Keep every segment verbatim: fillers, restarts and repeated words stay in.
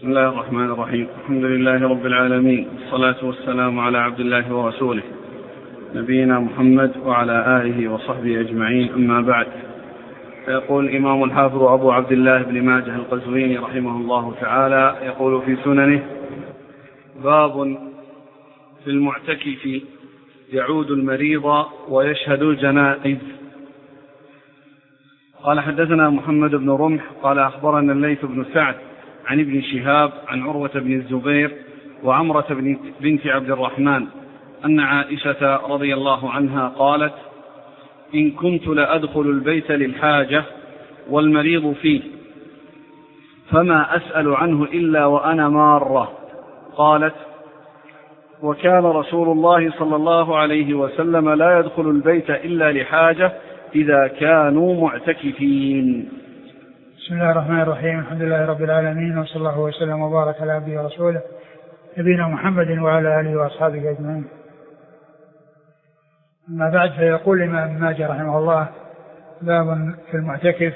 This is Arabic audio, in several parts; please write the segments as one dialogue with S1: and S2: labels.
S1: بسم الله الرحمن الرحيم. الحمد لله رب العالمين، والصلاة والسلام على عبد الله ورسوله نبينا محمد وعلى آله وصحبه أجمعين، أما بعد. فيقول الإمام الحافظ أبو عبد الله بن ماجه القزويني رحمه الله تعالى، يقول في سننه: باب في المعتكف يعود المريض ويشهد الجنائز. قال: حدثنا محمد بن رمح قال: أخبرنا الليث بن سعد عن ابن شهاب عن عروة بن الزبير وعمرة بنت عبد الرحمن أن عائشة رضي الله عنها قالت: إن كنت لأدخل البيت للحاجة والمريض فيه فما أسأل عنه إلا وأنا مارة. قالت: وكان رسول الله صلى الله عليه وسلم لا يدخل البيت إلا لحاجة إذا كانوا معتكفين.
S2: بسم الله الرحمن الرحيم. الحمد لله رب العالمين، وصلى الله وسلم وبارك على عبده ورسوله نبينا محمد وعلى آله وأصحابه أجمعين. أما بعد، فيقول الإمام ماجه رحمه الله: باب في المعتكف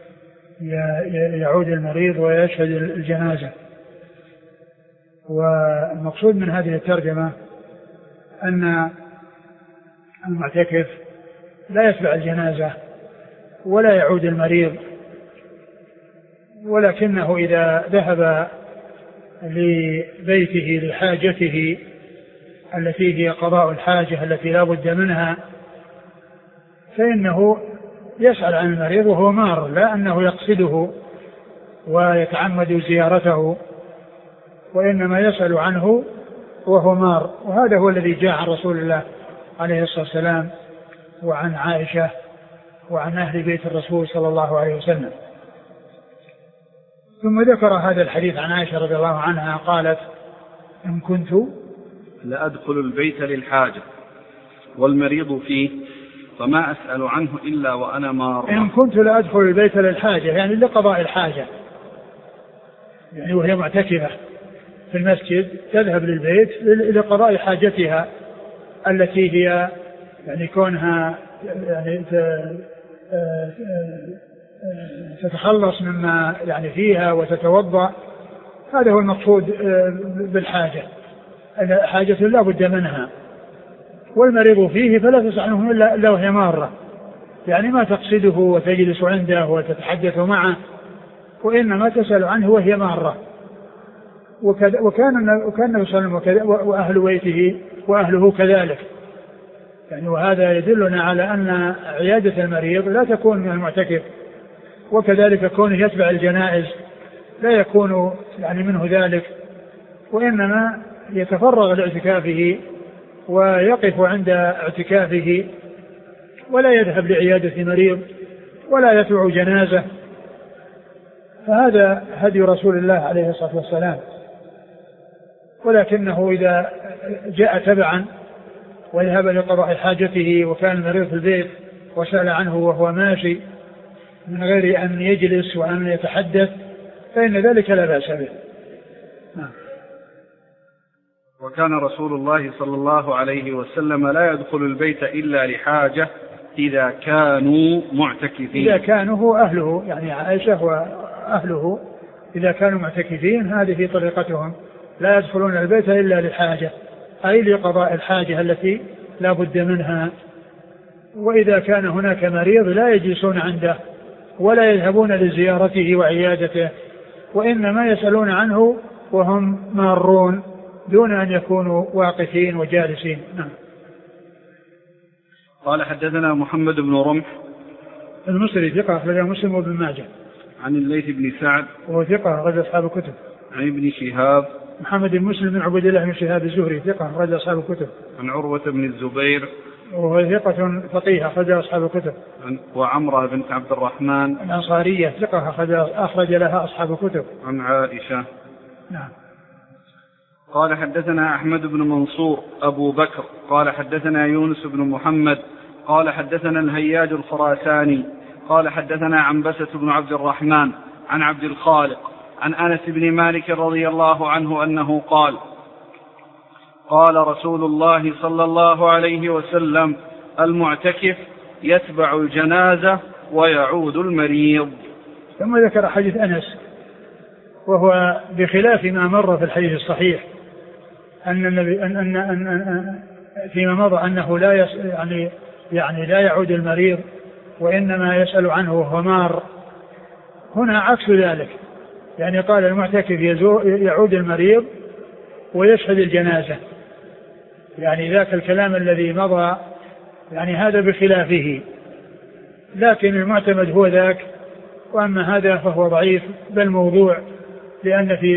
S2: يعود المريض ويشهد الجنازة. والمقصود من هذه الترجمة أن المعتكف لا يتبع الجنازة ولا يعود المريض، ولكنه إذا ذهب لبيته لحاجته التي هي قضاء الحاجة التي لا بد منها، فإنه يسأل عن المريض وهو مار، لا أنه يقصده ويتعمد زيارته، وإنما يسأل عنه وهو مار. وهذا هو الذي جاء عن رسول الله عليه الصلاة والسلام وعن عائشة وعن أهل بيت الرسول صلى الله عليه وسلم. ثم ذكر هذا الحديث عن عائشة رضي الله عنها قالت: إن كنت
S1: لأدخل البيت للحاجة والمريض فيه فما أسأل عنه إلا وأنا مار.
S2: إن كنت لأدخل البيت للحاجة يعني لقضاء الحاجة، يعني وهي معتكفة في المسجد تذهب للبيت لقضاء حاجتها التي هي يعني كونها يعني تتخلص مما يعني فيها وتتوضأ. هذا هو المقصود بالحاجة، حاجة لا بد منها. والمريض فيه فلا تسأل عنه إلا وهي مارة، يعني ما تقصده وتجلس عنده وتتحدث معه، وإنما تسأل عنه وهي مارة. وكان وكان النبي صلى الله عليه وسلم وأهل بيته وأهله كذلك، يعني وهذا يدلنا على أن عيادة المريض لا تكون من المعتكف، وكذلك كونه يتبع الجنائز لا يكون يعني منه ذلك، وإنما يتفرغ لاعتكافه ويقف عند اعتكافه ولا يذهب لعيادة مريض ولا يتبع جنازة. فهذا هدي رسول الله عليه الصلاة والسلام. ولكنه إذا جاء تبعا وذهب لقضاء حاجته وكان المريض في البيت وسأل عنه وهو ماشي من غير أن يجلس وأن يتحدث فإن ذلك لا بأس به.
S1: وكان رسول الله صلى الله عليه وسلم لا يدخل البيت إلا لحاجة إذا كانوا معتكفين.
S2: إذا كانوا هو أهله، يعني عائشة وأهله إذا كانوا معتكفين هذه طريقتهم، لا يدخلون البيت إلا لحاجة، أي لقضاء الحاجة التي لا بد منها. وإذا كان هناك مريض لا يجلسون عنده ولا يذهبون لزيارته وعيادته، وإنما يسألون عنه وهم مارون دون أن يكونوا واقفين وجالسين. نعم.
S1: قال: حدثنا محمد بن رمح
S2: المصري ثقة أخرجه مسلم وابن ماجه.
S1: عن الليث بن سعد وهو
S2: ثقة أخرج أصحاب الكتب.
S1: عن ابن شهاب
S2: محمد بن مسلم بن عبد الله بن شهاب الزهري ثقة أخرج أصحاب الكتب.
S1: عن عروة بن الزبير
S2: وهو ثقة فقيه أخرج أصحاب الكتب.
S1: وعمرة بنت عبد الرحمن
S2: الأنصارية ثقة أخرج لها أصحاب الكتب.
S1: عن عائشة.
S2: نعم.
S1: قال: حدثنا أحمد بن منصور أبو بكر قال: حدثنا يونس بن محمد قال: حدثنا الهياج الخراساني قال: حدثنا عنبسة بن عبد الرحمن عن عبد الخالق عن أنس بن مالك رضي الله عنه أنه قال: قال رسول الله صلى الله عليه وسلم: المعتكف يتبع الجنازة ويعود المريض.
S2: ثم ذكر حديث أنس وهو بخلاف ما مر في الحديث الصحيح أن النبي أن أن أن أن فيما مضى أنه لا يس يعني يعني لا يعود المريض وإنما يسأل عنه وهو مار. هنا عكس ذلك، يعني قال المعتكف يعود المريض ويشهد الجنازة، يعني ذاك الكلام الذي مضى يعني هذا بخلافه، لكن المعتمد هو ذاك، وأما هذا فهو ضعيف بل موضوع، لأن في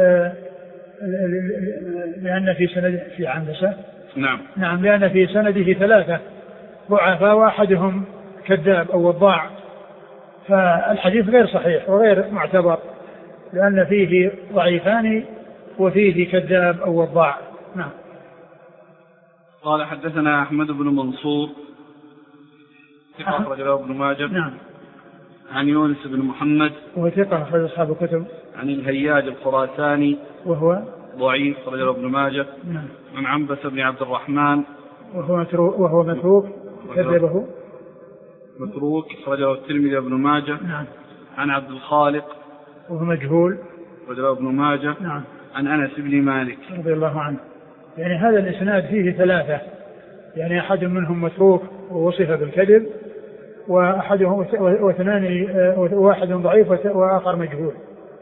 S2: لأن في سند في عنبسة
S1: نعم
S2: نعم لأن في سنده ثلاثة ضعفاء وأحدهم كذاب أو وضاع، فالحديث غير صحيح وغير معتبر لأن فيه ضعيفان وفيه كذاب أو وضاع. نعم.
S1: قال حدثنا أحمد بن منصور ثقة أخرج له ابن ماجه.
S2: نعم.
S1: عن يونس بن محمد
S2: وهو ثقة أخرج أصحاب الكتب.
S1: عن الهياج الخراساني
S2: وهو
S1: ضعيف أخرج له ابن ماجه.
S2: نعم.
S1: عن عنبسة بن عبد الرحمن
S2: وهو متروك وهو متروك كذبه
S1: متروك أخرج له الترمذي وابن ماجه.
S2: نعم.
S1: عن عبد الخالق
S2: وهو مجهول
S1: أخرج له ابن ماجه.
S2: نعم.
S1: عن أنس بن مالك رضي
S2: الله عنه. يعني هذا الإسناد فيه ثلاثة، يعني أحد منهم متروك ووصف بالكذب، وأحدهم واثنان واحد ضعيف وآخر مجهول،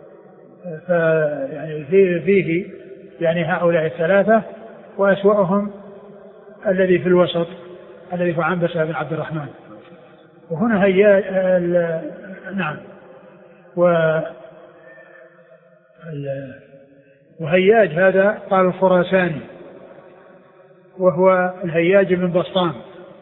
S2: فيعني فيه, فيه يعني هؤلاء الثلاثة، وأسوأهم الذي في الوسط الذي هو عنبسة بن عبد الرحمن. وهنا هي نعم و وهياج هذا قال الخراساني، وهو الهياج بن بسطام،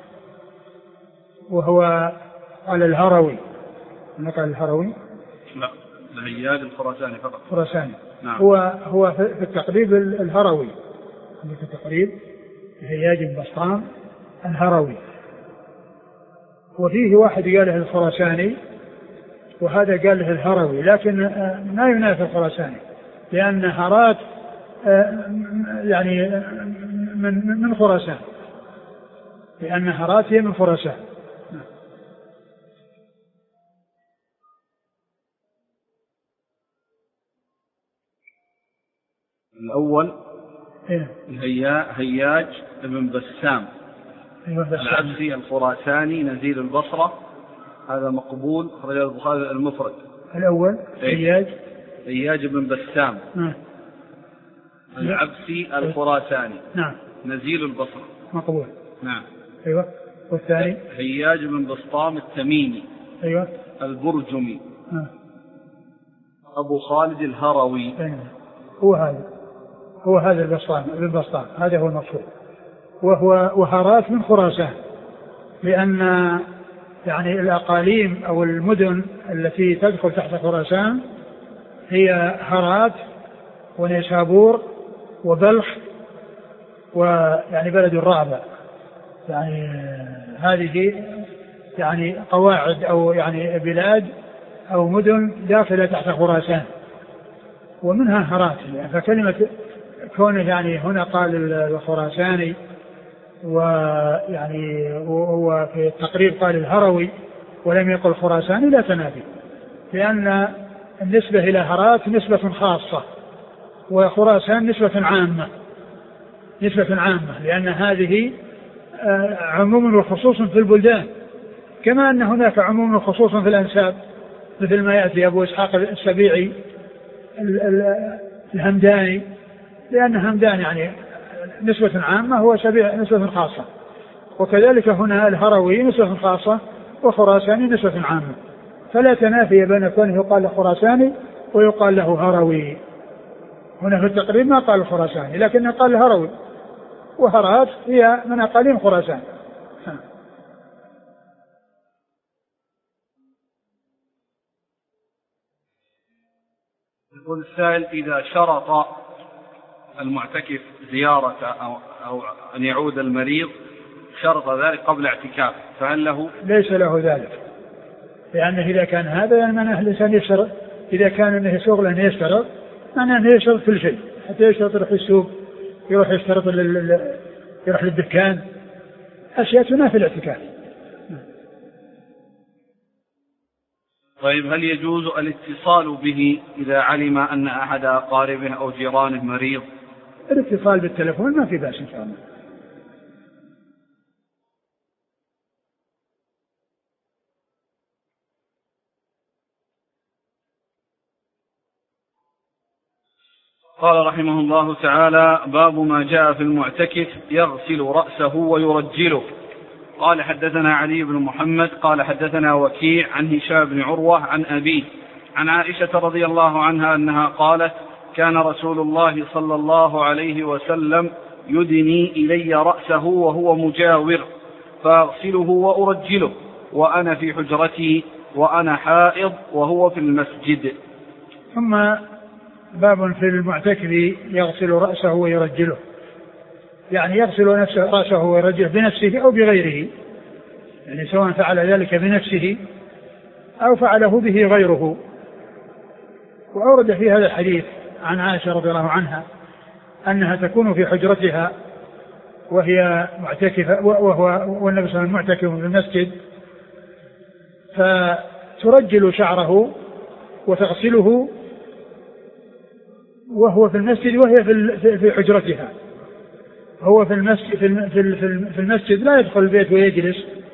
S2: وهو على الهروي. نقل الهروي
S1: لا الهياج الخراساني فقط
S2: خراساني.
S1: نعم.
S2: هو هو في التقريب الهروي، في التقريب الهياج بن بسطام الهروي، وفيه واحد قال له الخراساني وهذا قال له الهروي، لكن ما ينافي الخراساني لأن هرات يعني من من خراسان، لأن هرات هي من خراسان.
S1: الأول
S2: إيه؟
S1: هياج بن بسام العبسي الخراساني نزيل البصرة، هذا مقبول أخرجه البخاري المفرد.
S2: الأول هياج
S1: هياج بن بسام
S2: نعم.
S1: العبسي الخراساني
S2: نعم
S1: نزيل البصرة مقبول. نعم.
S2: أيوة. والثاني
S1: هياج بن بسطام التميمي
S2: أيوة
S1: البرجمي
S2: نعم.
S1: أبو خالد الهروي.
S2: أيوة. هو هذا هو هذا البسطام بن بسطام، هذا هو المقصود. وهو وهرات من خراسان، لأن يعني الأقاليم أو المدن التي تدخل تحت خراسان هي هرات ونيسابور وبلخ ويعني بلد الرعبة، يعني هذه يعني قواعد أو يعني بلاد أو مدن داخلة تحت خراسان ومنها هرات. يعني فكلمة كونه يعني هنا قال الخراساني ويعني هو في التقريب قال الهروي ولم يقل خراساني لا تنافي، لأن النسبة إلى هرات نسبة خاصة وخراسان نسبة عامة نسبة عامة لأن هذه عموم وخصوص في البلدان، كما أن هناك عموم وخصوص في الأنساب، مثل ما يأتي أبو إسحاق السبيعي الهمداني، لأن همدان يعني نسبة عامة هو سبيع نسبة خاصة، وكذلك هنا الهروي نسبة خاصة وخراساني نسبة عامة، فلا تنافي بين كونه يقال له خراساني ويقال له هروي. هنا في التقريب ما قال الخراساني لكن قال الهروي، وهرات هي من أقاليم خراسان.
S1: يقول السائل: إذا شرط المعتكف زيارة أو, أو أن يعود المريض شرط ذلك قبل اعتكافه فهل له؟
S2: ليس له ذلك، لأنه إذا كان هذا يعني معناه الإنسان يشترط، إذا كان أنه شغله يشترط معناه أنه يشترط كل شيء، حتى يشترط يروح السوق، يروح يشترط يروح للدكان، أشياء تنافي الاعتكاف.
S1: طيب هل يجوز الاتصال به إذا علم أن أحد أقاربه أو جيرانه مريض؟
S2: الاتصال بالتلفون ما في بأس إن شاء الله.
S1: قال رحمه الله تعالى: باب ما جاء في المعتكف يغسل رأسه ويرجله. قال حدثنا علي بن محمد قال حدثنا وكيع عن هشام بن عروة عن أبيه عن عائشة رضي الله عنها أنها قالت: كان رسول الله صلى الله عليه وسلم يدني إلي رأسه وهو مجاور فأغسله وأرجله وأنا في حجرتي وأنا حائض وهو في المسجد.
S2: ثم باب في المعتكف يغسل رأسه ويرجله، يعني يغسل نفسه رأسه ويرجله بنفسه أو بغيره، يعني سواء فعل ذلك بنفسه أو فعله به غيره. وأورد في هذا الحديث عن عائشة رضي الله عنها أنها تكون في حجرتها وهي معتكفة وهو والنبي صلى الله عليه وسلم معتكف في المسجد، فترجل شعره وتغسله وهو في المسجد وهي في حجرتها. هو في المسجد في المسجد لا يدخل البيت ويجلس،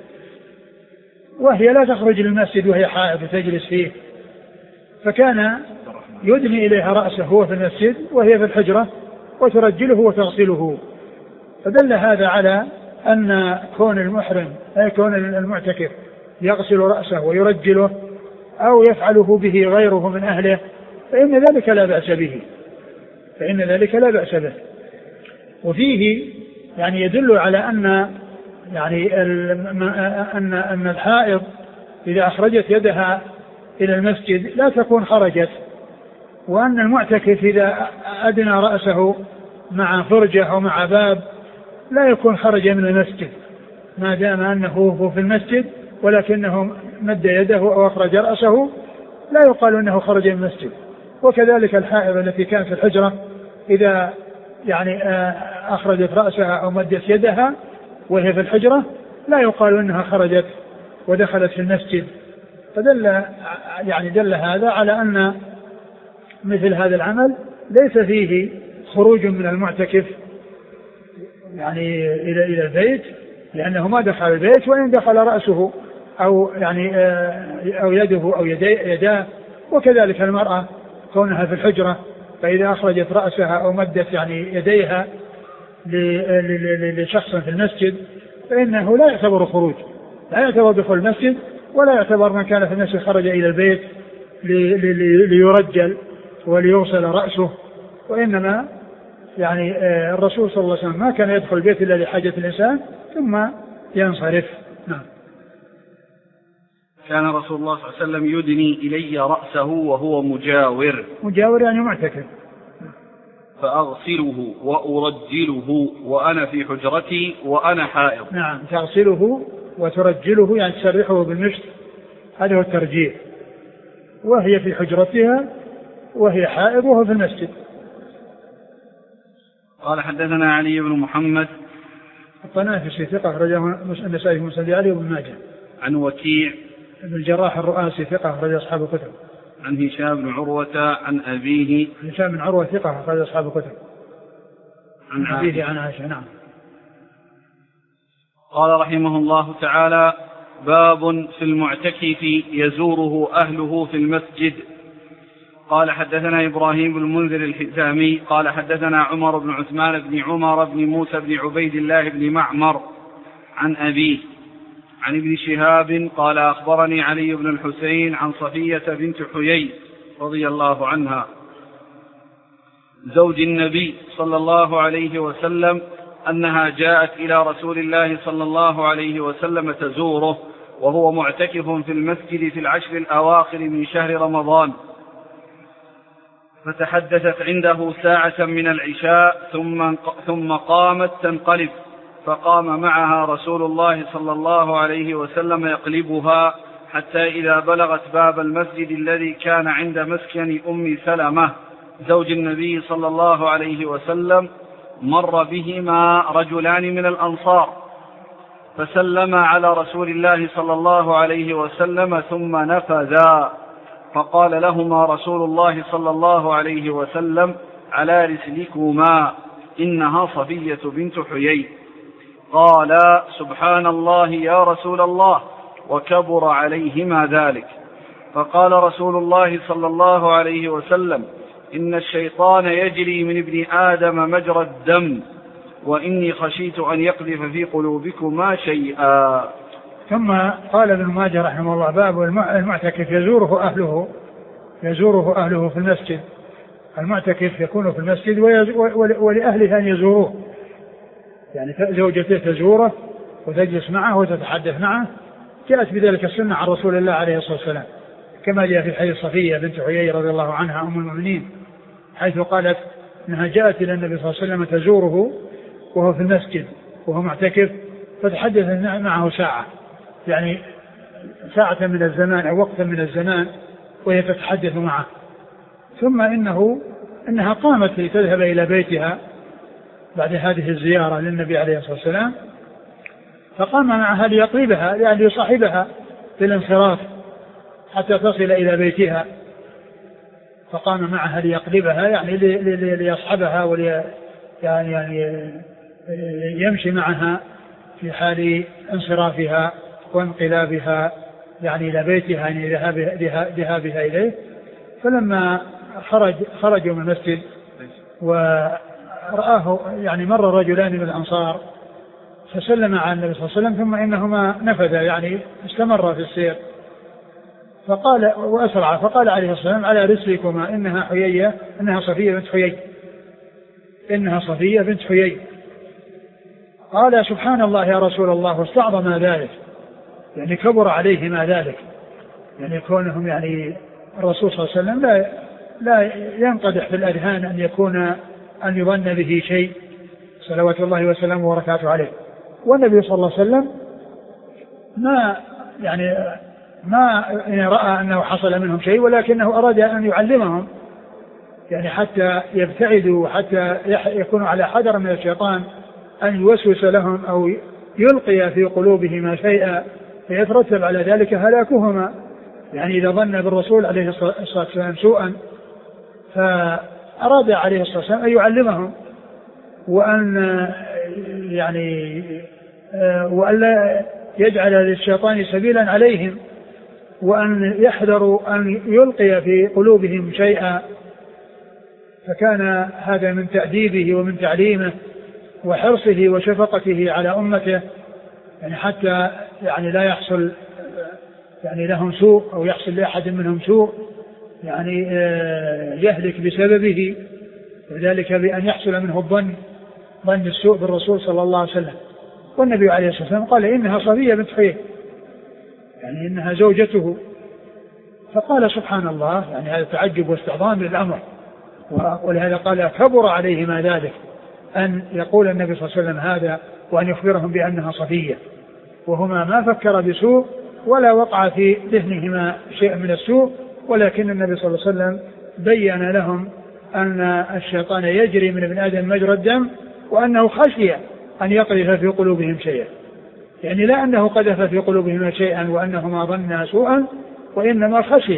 S2: وهي لا تخرج للمسجد وهي حائض وتجلس فيه، فكان يدني إليها رأسه هو في المسجد وهي في الحجرة وترجله وتغسله. فدل هذا على أن كون المحرم أي كون المعتكف يغسل رأسه ويرجله أو يفعله به غيره من أهله فإن ذلك لا بأس به فإن ذلك لا بأس به. وفيه يعني يدل على أن يعني أن أن الحائض إذا أخرجت يدها إلى المسجد لا تكون خرجت، وأن المعتكف إذا أدنى رأسه مع فرجة أو مع باب لا يكون خرج من المسجد ما دام أنه في المسجد، ولكنه مد يده أو أخرج رأسه لا يقال أنه خرج من المسجد. وكذلك الحائض التي كانت في الحجرة إذا يعني أخرجت رأسها أو مدت يدها وهي في الحجرة لا يقال أنها خرجت ودخلت في المسجد. فدل يعني دل هذا على أن مثل هذا العمل ليس فيه خروج من المعتكف يعني إلى إلى البيت، لأنه ما دخل البيت، وإن دخل رأسه أو يعني أو يده أو يداه. وكذلك المرأة كونها في الحجرة فإذا أخرجت رأسها أو مدت يعني يديها لشخص في المسجد فإنه لا يعتبر خروج، لا يعتبر دخول المسجد، ولا يعتبر من كان في المسجد خرج إلى البيت ليرجل وليوصل رأسه. وإنما يعني الرسول صلى الله عليه وسلم ما كان يدخل البيت إلا لحاجة الإنسان ثم ينصرف. نعم.
S1: كان رسول الله صلى الله عليه وسلم يدني إلي رأسه وهو مجاور.
S2: مجاور يعني معتكف.
S1: فأغسله وأرجله وأنا في حجرتي وأنا حائض.
S2: نعم، تغسله وترجله يعني تسرحه بالمشط، هذا هو الترجيل، وهي في حجرتها وهي حائض وهو في المسجد.
S1: قال حدثنا علي بن محمد
S2: الطنافسي ثقة أخرجه النسائي في مسند علي وابن ماجه.
S1: عن وكيع
S2: بن الجراح الرؤاسي ثقة أخرج أصحاب الكتب.
S1: عن هشام بن عروة عن أبيه.
S2: هشام بن عروة ثقة أخرج أصحاب الكتب. عن أبيه عن عائشة. نعم.
S1: قال رحمه الله تعالى: باب في المعتكف يزوره أهله في المسجد. قال حدثنا إبراهيم بن المنذر الحزامي قال حدثنا عمر بن عثمان بن عمر بن موسى بن عبيد الله بن معمر عن أبيه عن ابن شهاب قال أخبرني علي بن الحسين عن صفية بنت حيي رضي الله عنها زوج النبي صلى الله عليه وسلم أنها جاءت إلى رسول الله صلى الله عليه وسلم تزوره وهو معتكف في المسجد في العشر الأواخر من شهر رمضان، فتحدثت عنده ساعة من العشاء ثم ثم قامت تنقلب، فقام معها رسول الله صلى الله عليه وسلم يقلبها حتى إذا بلغت باب المسجد الذي كان عند مسكن أم سلمة زوج النبي صلى الله عليه وسلم مر بهما رجلان من الأنصار فسلم على رسول الله صلى الله عليه وسلم ثم نفذا، فقال لهما رسول الله صلى الله عليه وسلم: على رسلكما، إنها صفية بنت حيي. قال: سبحان الله يا رسول الله، وكبر عليهما ذلك. فقال رسول الله صلى الله عليه وسلم: إن الشيطان يجري من ابن آدم مجرى الدم، وإني خشيت أن يقذف في قلوبكما شيئا.
S2: ثم قال ابن ماجه رحمه الله: باب المعتكف يزوره أهله يزوره أهله في المسجد. المعتكف يكون في المسجد ولأهله أن يزوروه، يعني زوجته تزوره وتجلس معه وتتحدث معه. جاءت بذلك السنة عن رسول الله عليه الصلاة والسلام، كما جاء في حديث صفية بنت حيي رضي الله عنها أم المؤمنين، حيث قالت أنها جاءت إلى النبي صلى الله عليه وسلم تزوره وهو في المسجد وهو معتكف، فتحدث معه ساعة، يعني ساعة من الزمان أو وقتا من الزمان وهي تتحدث معه. ثم إنه إنها قامت لتذهب إلى بيتها بعد هذه الزيارة للنبي عليه الصلاة والسلام، فقام معها ليقربها، يعني ليصاحبها في الانصراف حتى تصل إلى بيتها. فقام معها ليقربها، يعني ليصحبها ولي يعني, يعني يمشي معها في حال انصرافها وانقلابها يعني إلى بيتها، يعني ذهابها إليه. فلما خرج خرجوا من المسجد ورآه يعني مر رجلان من الأنصار فسلم على النبي صلى الله عليه وسلم، ثم إنهما نفذا يعني استمر في السير، فقال وأسرع، فقال عليه الصلاة والسلام: على رسلكما، إنها حيية إنها صفية بنت حيي إنها صفية بنت حيي. قال: سبحان الله يا رسول الله، واستعظم ذلك، يعني كبر عليهما ذلك، يعني كونهم يعني الرسول صلى الله عليه وسلم لا لا ينقدح في الأذهان أن يكون أن يظن به شيء صلوات الله وسلامه وبركاته عليه. والنبي صلى الله عليه وسلم ما يعني ما رأى أنه حصل منهم شيء، ولكنه أراد أن يعلمهم يعني حتى يبتعدوا، حتى يكونوا على حذر من الشيطان أن يوسوس لهم أو يلقي في قلوبهما شيئا فيترتب على ذلك هلاكهما، يعني إذا ظن بالرسول عليه الصلاة والسلام سوءا. فأراد عليه الصلاة والسلام أن يعلمهم وأن يعني وألا يجعل للشيطان سبيلا عليهم، وأن يحذروا أن يلقي في قلوبهم شيئا. فكان هذا من تأديبه ومن تعليمه وحرصه وشفقته على أمته، يعني حتى يعني لا يحصل يعني لهم سوء أو يحصل لأحد منهم سوء يعني يهلك بسببه، وذلك بأن يحصل منه الظن ظن السوء بالرسول صلى الله عليه وسلم. والنبي عليه الصلاة والسلام قال: إنها صفية بنت حيي، يعني إنها زوجته. فقال: سبحان الله، يعني هذا تعجب واستعظام للأمر، ولهذا قال: كبر عليهما ذلك، أن يقول النبي صلى الله عليه وسلم هذا وأن يخبرهم بأنها صفية، وهما ما فكر بسوء ولا وقع في ذهنهما شيء من السوء، ولكن النبي صلى الله عليه وسلم بين لهم أن الشيطان يجري من ابن آدم مجرى الدم، وأنه خشي أن يقذف في قلوبهم شيئا، يعني لا أنه قذف في قلوبهم شيئا وأنهما ظنا سوءا، وإنما خشي.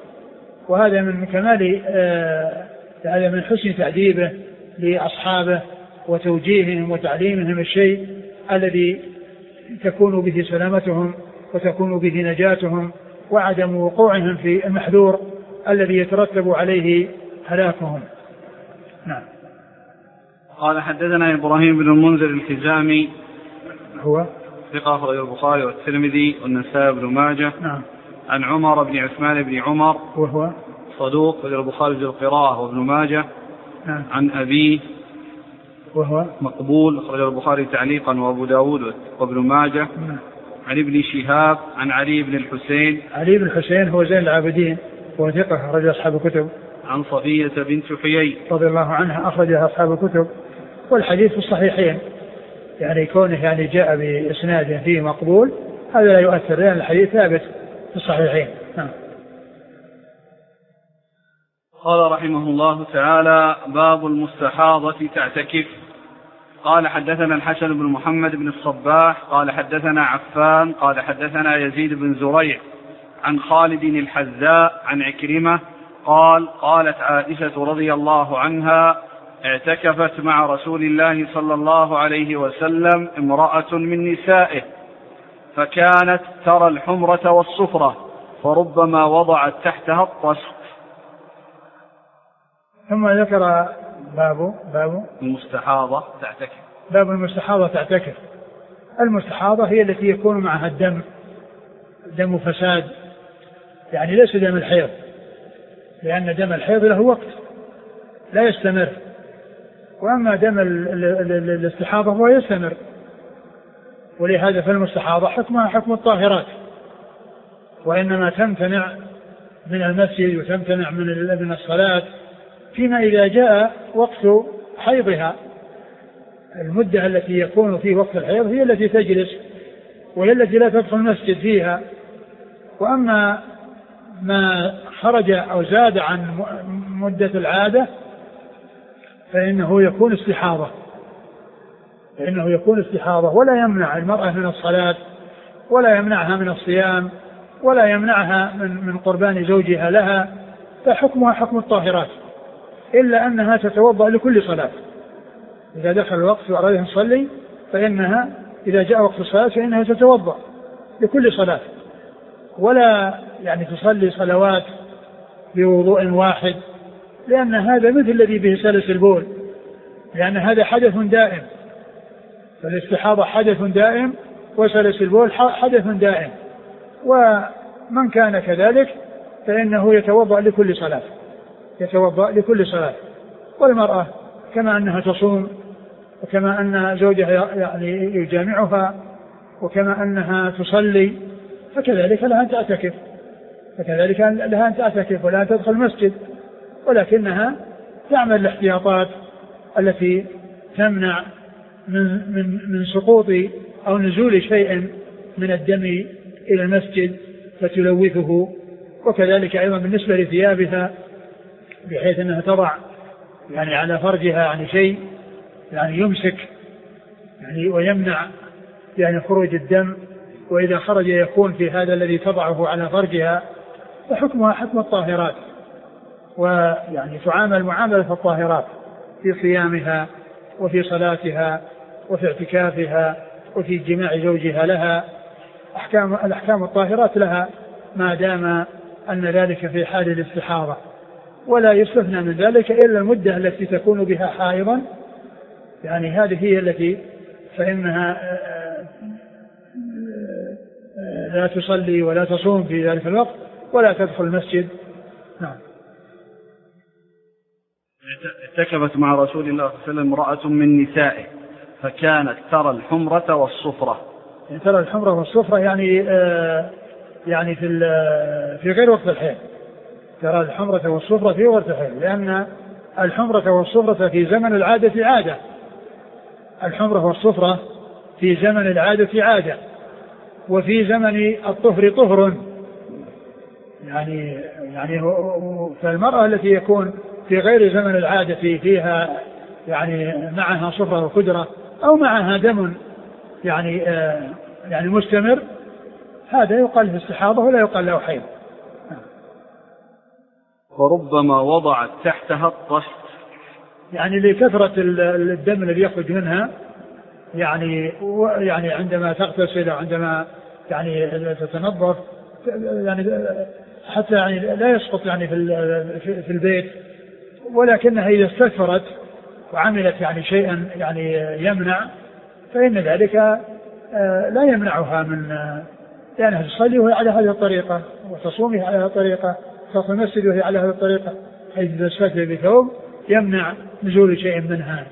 S2: وهذا من كمال آه هذا من حسن تأديبه لأصحابه وتوجيههم وتعليمهم الشيء الذي تكون به سلامتهم وتكون به نجاتهم وعدم وقوعهم في المحذور الذي يترتب عليه هلاكهم. نعم.
S1: قال: حدثنا إبراهيم بن المنذر الحزامي،
S2: هو
S1: ثقة أخرجه البخاري والترمذي والنسائي بن ماجه.
S2: نعم.
S1: عن عمر بن عثمان بن عمر،
S2: وهو
S1: صدوق أخرجه البخاري في القراءة وابن ماجه.
S2: نعم.
S1: عن أبيه،
S2: وهو
S1: مقبول أخرجه البخاري تعليقا وأبو داود وابن ماجه.
S2: نعم.
S1: عن ابن شهاب عن علي بن الحسين،
S2: علي بن الحسين هو زين العابدين وثقة أخرج أصحاب الكتب.
S1: عن صفية بنت حيي
S2: رضي الله عنها أخرجها أصحاب الكتب، والحديث في الصحيحين، يعني كونه يعني جاء بإسناد فيه مقبول هذا لا يؤثر، لأن الحديث ثابت في الصحيحين. نعم.
S1: قال رحمه الله تعالى: باب المستحاضة تعتكف. قال حدثنا الحسن بن محمد بن الصباح قال حدثنا عفان قال حدثنا يزيد بن زريع عن خالد الحذاء عن عكرمة قال قالت عائشة رضي الله عنها اعتكفت مع رسول الله صلى الله عليه وسلم امرأة من نسائه فكانت ترى الحمرة والصفرة فربما وضعت تحتها الطشت.
S2: ثم ذكر باب باب
S1: المستحاضة تعتكف.
S2: باب المستحاضة تعتكف. المستحاضة هي التي يكون معها الدم دم فساد، يعني ليس دم الحيض، لأن دم الحيض له وقت لا يستمر، وأما دم الاستحاضة هو يستمر، ولهذا فالمستحاضة حكمها حكم الطاهرات، وإنما تمتنع من المسجد وتمتنع من الصلاة فيما إذا جاء وقت حيضها. المدة التي يكون في وقت الحيض هي التي تجلس وهي التي لا تدخل المسجد فيها. وأما ما خرج أو زاد عن مدة العادة فإنه يكون استحاضة فإنه يكون استحاضة ولا يمنع المرأة من الصلاة ولا يمنعها من الصيام ولا يمنعها من من قربان زوجها لها، فحكمها حكم الطاهرات، إلا أنها تتوضأ لكل صلاة. إذا دخل الوقت وأرادها أن تصلي فإنها إذا جاء وقت الصلاة فإنها تتوضأ لكل صلاة، ولا يعني تصلي صلوات بوضوء واحد، لأن هذا مثل الذي به سلس البول، لأن هذا حدث دائم، فالاستحاضة حدث دائم وسلس البول حدث دائم. ومن كان كذلك فإنه يتوضأ لكل صلاة يتوضأ لكل صلاة. والمرأة كما أنها تصوم وكما أن زوجها يعني يجامعها وكما أنها تصلي فكذلك لها أن تعتكف فكذلك لها أن تعتكف ولا تدخل المسجد، ولكنها تعمل الاحتياطات التي تمنع من, من, من سقوط أو نزول شيء من الدم إلى المسجد فتلوثه. وكذلك أيضا بالنسبة لثيابها بحيث أنها تضع يعني على فرجها يعني شيء يعني يمسك يعني ويمنع يعني خروج الدم، وإذا خرج يكون في هذا الذي تضعه على فرجها، فحكمها حكم الطاهرات، ويعني تعامل معاملة الطاهرات في صيامها وفي صلاتها وفي اعتكافها وفي جماع زوجها لها. أحكام الأحكام الطاهرات لها ما دام أن ذلك في حال الاستحاضة، ولا يستثنى من ذلك إلا المدة التي تكون بها حائضا، يعني هذه هي التي فإنها لا تصلي ولا تصوم في ذلك الوقت ولا تدخل المسجد. نعم.
S1: اعتكفت مع رسول الله صلى الله عليه وسلم امرأة من نسائه فكانت ترى الحمرة والصفرة.
S2: يعني ترى الحمرة والصفرة يعني آه يعني في في غير وقت الحيض، ترى الحمرة والصفرة في وقت الحيض، لأن الحمرة والصفرة في زمن العادة عادة الحمرة والصفرة في زمن العادة عادة وفي زمن الطهر طهر، يعني يعني فالمرأة التي يكون في غير زمن العادة فيها يعني معها صفرة وقدرة أو معها دم يعني آه يعني مستمر، هذا يقال في استحاضة ولا يقال له حيض.
S1: وربما وضعت تحتها الطشت،
S2: يعني لكثرة الدم الذي يخرج منها، يعني يعني عندما تغتسل وعندما يعني تتنظف يعني حتى يعني لا يسقط يعني في في البيت، ولكنها إذا استكثرت وعملت يعني شيئا يعني يمنع فإن ذلك لا يمنعها من لأنها تصلي وهي على هذه الطريقة وتصوم على هذه الطريقة تدخل المسجد وهي على هذه الطريقة، حيث إذا استكثر بثوب يمنع نزول شيء منها.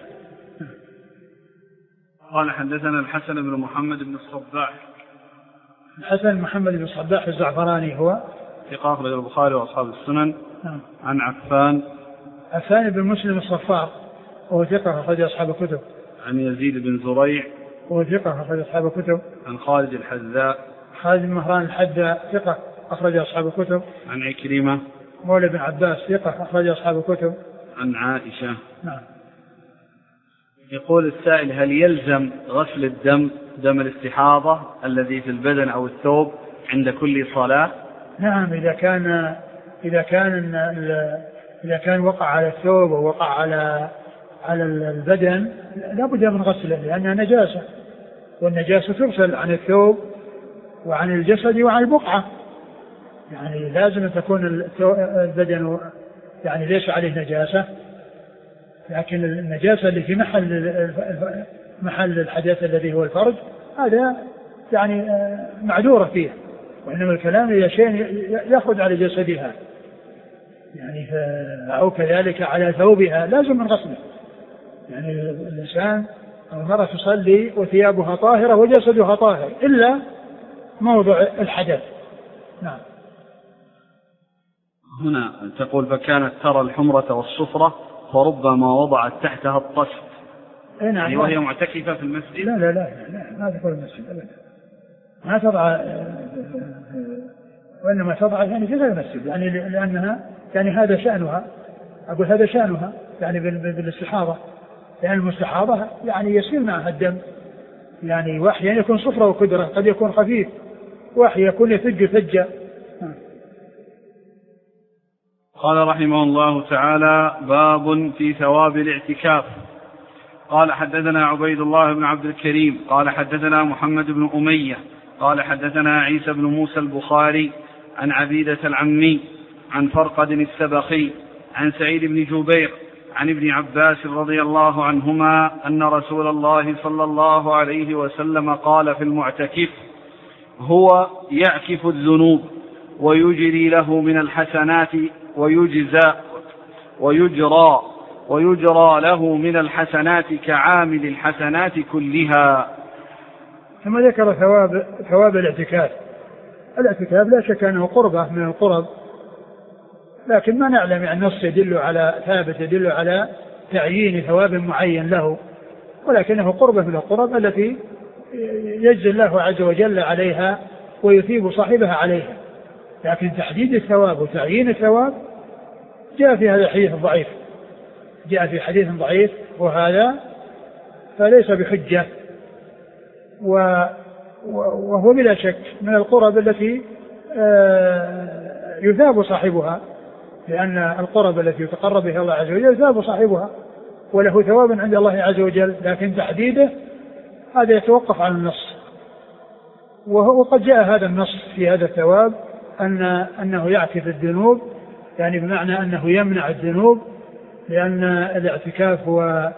S1: قال حدثنا الحسن بن محمد بن الصباح.
S2: الحسن محمد بن الصباح الزعفراني هو
S1: ثقة أخرج البخاري وأصحاب السنن.
S2: نعم.
S1: عن عفان
S2: عفان بن مسلم الصفار وهو ثقة أخرج أصحاب الكتب.
S1: عن يزيد بن زريع
S2: وهو ثقة أخرج أصحاب الكتب.
S1: عن خالد الحذاء
S2: خالد بن مهران الحذاء ثقة أخرج أصحاب الكتب.
S1: عن عكرمة
S2: مولى بن عباس ثقة أخرج أصحاب الكتب.
S1: عن عائشة.
S2: نعم.
S1: يقول السائل: هل يلزم غسل الدم دم الاستحاضة الذي في البدن أو الثوب عند كل صلاة؟
S2: نعم، إذا كان إذا كان إذا كان وقع على الثوب ووقع على على البدن لا بد من غسله لأنها نجاسة، والنجاسة تغسل عن الثوب وعن الجسد وعن البقعة، يعني لازم أن تكون البدن يعني ليس عليه نجاسة، لكن النجاسة اللي في محل محل الحدث الذي هو الفرج هذا يعني معذورة فيه، وإنما الكلام إذا شيء يأخذ على جسدها يعني أو كذلك على ثوبها لازم من غسله. يعني الإنسان أو المرأة تصلي وثيابها طاهرة وجسدها طاهر إلا موضع الحدث. نعم.
S1: هنا تقول: فكانت ترى الحمرة والصفرة فربما وضعت تحتها الطشت.
S2: نعم.
S1: يعني وهي معتكفة في المسجد؟
S2: لا لا لا لا ما تدخل المسجد أبدا، ما تضع، وإنما تضع يعني في غير المسجد، يعني لأنها يعني هذا شأنها، أقول هذا شأنها يعني بالاستحاضة، لأن المستحاضة يعني يسير معها الدم، يعني وأحيانا يكون صفرة وكدرة، قد يكون خفيف، وأحيانا يكون يفج فجة.
S1: قال رحمه الله تعالى: باب في ثواب الاعتكاف. قال: حدثنا عبيد الله بن عبد الكريم قال حدثنا محمد بن أمية قال حدثنا عيسى بن موسى البخاري عن عبيدة العمي عن فرقد السبخي عن سعيد بن جبير عن ابن عباس رضي الله عنهما أن رسول الله صلى الله عليه وسلم قال في المعتكف: هو يعكف الذنوب ويجري له من الحسنات ويجزى ويجرى ويجرى له من الحسنات كعامل الحسنات كلها.
S2: ثم ذكر ثواب ثواب الاعتكاف. الاعتكاف لا شك أنه قربة من القرب، لكن ما نعلم يعني النص يدل على ثابت يدل على تعيين ثواب معين له، ولكنه قربة من القرب التي يجزي الله عز وجل عليها ويثيب صاحبها عليها، لكن تحديد الثواب وتعيين الثواب جاء في هذا الحديث الضعيف، جاء في حديث ضعيف، وهذا فليس بحجة، وهو بلا شك من القرب التي يثاب صاحبها، لأن القرب التي يتقرب بها الله عز وجل يثاب صاحبها وله ثواب عند الله عز وجل، لكن تحديده هذا يتوقف على النص. وقد جاء هذا النص في هذا الثواب أن أنه يعكف الذنوب، يعني بمعنى أنه يمنع الذنوب، لأن الاعتكاف هو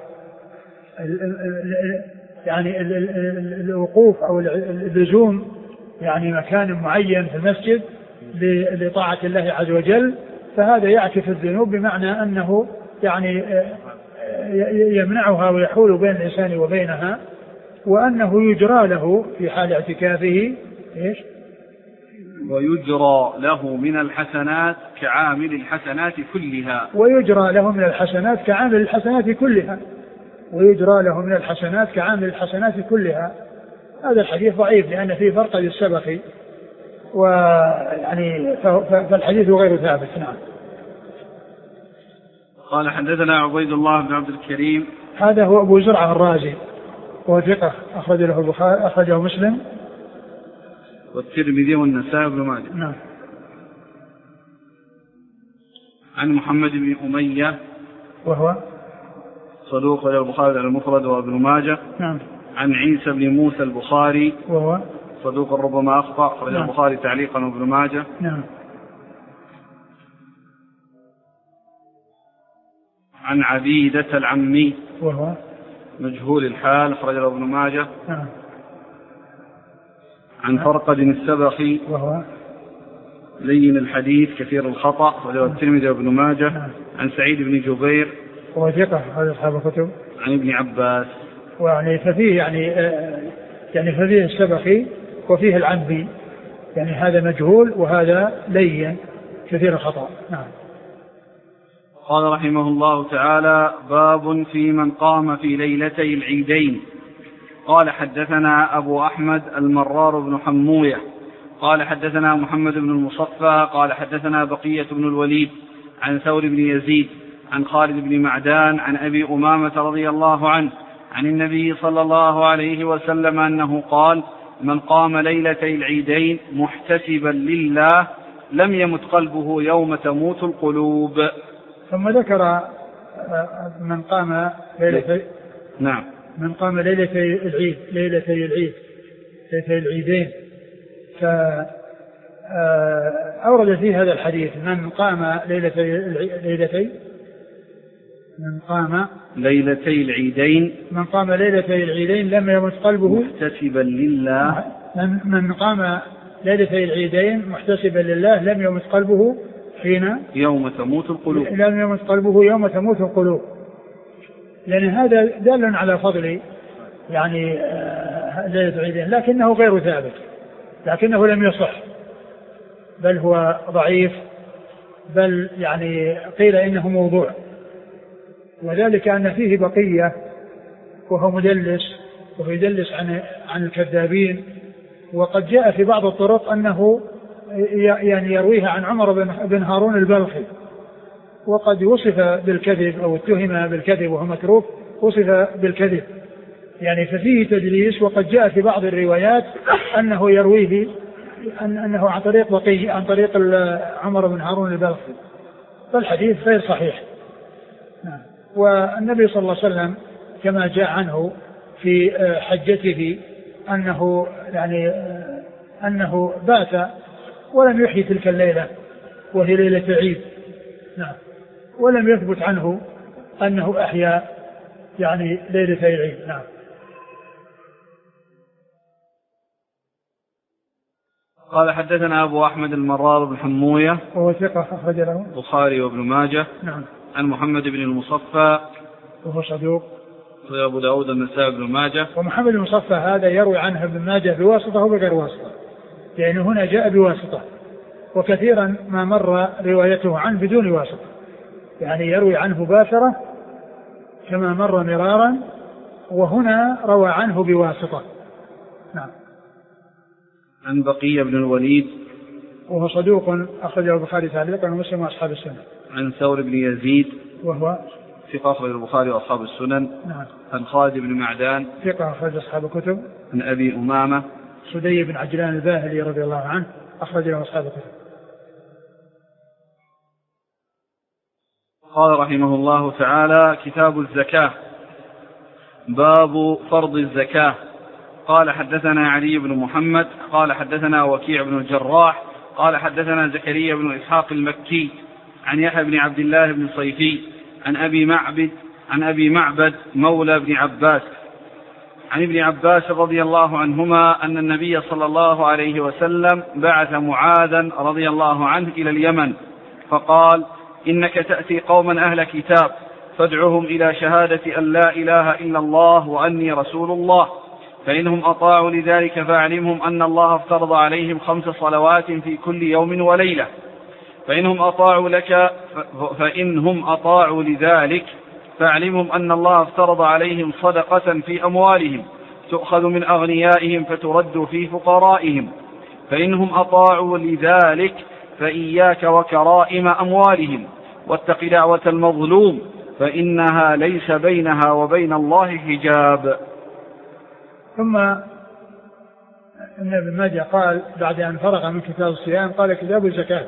S2: يعني الوقوف أو اللزوم يعني مكان معين في المسجد لطاعة الله عز وجل، فهذا يعكف الذنوب بمعنى أنه يعني يمنعها ويحول بين الإنسان وبينها، وأنه يجرى له في حال اعتكافه إيش؟
S1: ويجرى له من الحسنات كعامل الحسنات كلها.
S2: ويجرى له من الحسنات كعامل الحسنات كلها. ويجرى له من الحسنات كعامل الحسنات كلها. هذا الحديث ضعيف لأن فيه فرق السبخي، ويعني فالحديث غير ثابت. نعم.
S1: قال: حدثنا عبيد الله بن عبد الكريم.
S2: هذا هو أبو زرعة الرازي، هو ثقة، أخرج له البخاري، أخرجه مسلم
S1: والترمذي والنسائي بن ماجه.
S2: نعم.
S1: عن محمد بن أمية
S2: وهو
S1: صدوق له البخاري على المفرد وابن ماجه.
S2: نعم.
S1: عن عيسى بن موسى البخاري
S2: وهو
S1: صدوق ربما أخطأ، أخرج
S2: نعم.
S1: البخاري تعليقا وابن ماجه.
S2: نعم.
S1: عن عبيدة العمي
S2: وهو
S1: مجهول الحال، أخرج له ابن ماجه.
S2: نعم.
S1: عن فرقد السبخي
S2: وهو
S1: لين الحديث كثير الخطأ، أخرجه الترمذي وابن ماجه.
S2: نعم.
S1: عن سعيد بن جبير
S2: وهو ثقة، هذا أصحاب الكتب.
S1: عن ابن عباس.
S2: ويعني ففيه يعني آه يعني ففيه السبخي وفيه العمي، يعني هذا مجهول وهذا لين كثير الخطأ. نعم.
S1: قال رحمه الله تعالى: باب في من قام في ليلتي العيدين. قال: حدثنا أبو أحمد المرار بن حموية قال حدثنا محمد بن المصفى قال حدثنا بقية بن الوليد عن ثور بن يزيد عن خالد بن معدان عن أبي أمامة رضي الله عنه عن النبي صلى الله عليه وسلم أنه قال: من قام ليلتي العيدين محتسبا لله لم يمت قلبه يوم تموت القلوب.
S2: ثم ذكر من قام ليلتي
S1: نعم
S2: من قام ليلتي العيد ليلتي العيد ليلتي العيدين، فأورد في هذا الحديث من قام ليلتي ليلتي من قام
S1: ليلتي العيدين
S2: من قام ليلتي العيدين لم يمت قلبه
S1: محتسبا لله
S2: من, من قام ليلتي العيدين محتسبا لله لم يمت قلبه حين
S1: يوم تموت القلوب
S2: لم يمت قلبه يوم تموت القلوب، لأن هذا دال على فضل يعني ليلة العيدين، لكنه غير ثابت، لكنه لم يصح، بل هو ضعيف، بل يعني قيل إنه موضوع، وذلك أن فيه بقية وهو مدلس وهو يدلس عن عن الكذابين. وقد جاء في بعض الطرق أنه يعني يرويها عن عمر بن هارون البلخي، وقد وصف بالكذب أو اتهم بالكذب وهو متروك، وصف بالكذب يعني ففيه تدليس. وقد جاء في بعض الروايات أنه يرويه أن أنه عن طريق بقي عن طريق عمر بن هارون البلخي، فالحديث غير صحيح. والنبي صلى الله عليه وسلم كما جاء عنه في حجته أنه يعني أنه بات ولم يحيي تلك الليلة وهي ليلة عيد، نعم، ولم يثبت عنه أنه أحيا يعني ليلة العيد. نعم.
S1: قال: حدثنا أبو أحمد المرار بن حموية
S2: وهو ثقة أخرج له
S1: البخاري وابن ماجه.
S2: نعم.
S1: عن محمد بن المصفى
S2: وهو صدوق
S1: وأبو داود النسائي بن ماجه.
S2: ومحمد بن المصفى هذا يروي عنه ابن ماجه بواسطة وبغير واسطة، يعني هنا جاء بواسطة، وكثيرا ما مر روايته عنه بدون واسطة، يعني يروي عنه مباشرة كما مر مرارا، وهنا روى عنه بواسطة. نعم.
S1: عن بقية بن الوليد
S2: وهو صدوق أخرجه البخاري تعليقا ومسلم وأصحاب السنن.
S1: عن ثور بن يزيد
S2: وهو
S1: ثقة أخرج البخاري وأصحاب السنن.
S2: نعم.
S1: عن خالد بن معدان
S2: ثقة أخرج أصحاب الكتب.
S1: عن أبي أمامة
S2: سدي بن عجلان الباهلي رضي الله عنه أخرج له أصحاب الكتب.
S1: قال رحمه الله تعالى: كتاب الزكاة، باب فرض الزكاة. قال: حدثنا علي بن محمد قال حدثنا وكيع بن الجراح قال حدثنا زكريا بن إسحاق المكي عن يحيى بن عبد الله بن صيفي عن أبي معبد عن أبي معبد مولى بن عباس عن ابن عباس رضي الله عنهما أن النبي صلى الله عليه وسلم بعث معاذا رضي الله عنه إلى اليمن فقال: إنك تأتي قوما أهل كتاب فادعهم إلى شهادة أن لا إله إلا الله وأني رسول الله، فإنهم أطاعوا لذلك فاعلمهم أن الله افترض عليهم خمس صلوات في كل يوم وليلة، فإنهم أطاعوا لك فإنهم أطاعوا لذلك فاعلمهم أن الله افترض عليهم صدقة في أموالهم تؤخذ من أغنيائهم فترد في فقرائهم، فإنهم أطاعوا لذلك فإياك وكرائم أموالهم واتق دعوة المظلوم فإنها ليس بينها وبين الله حجاب.
S2: ثم إن ابن ماجه قال بعد أن فرغ من كتاب الصيام قال: كتاب الزكاة،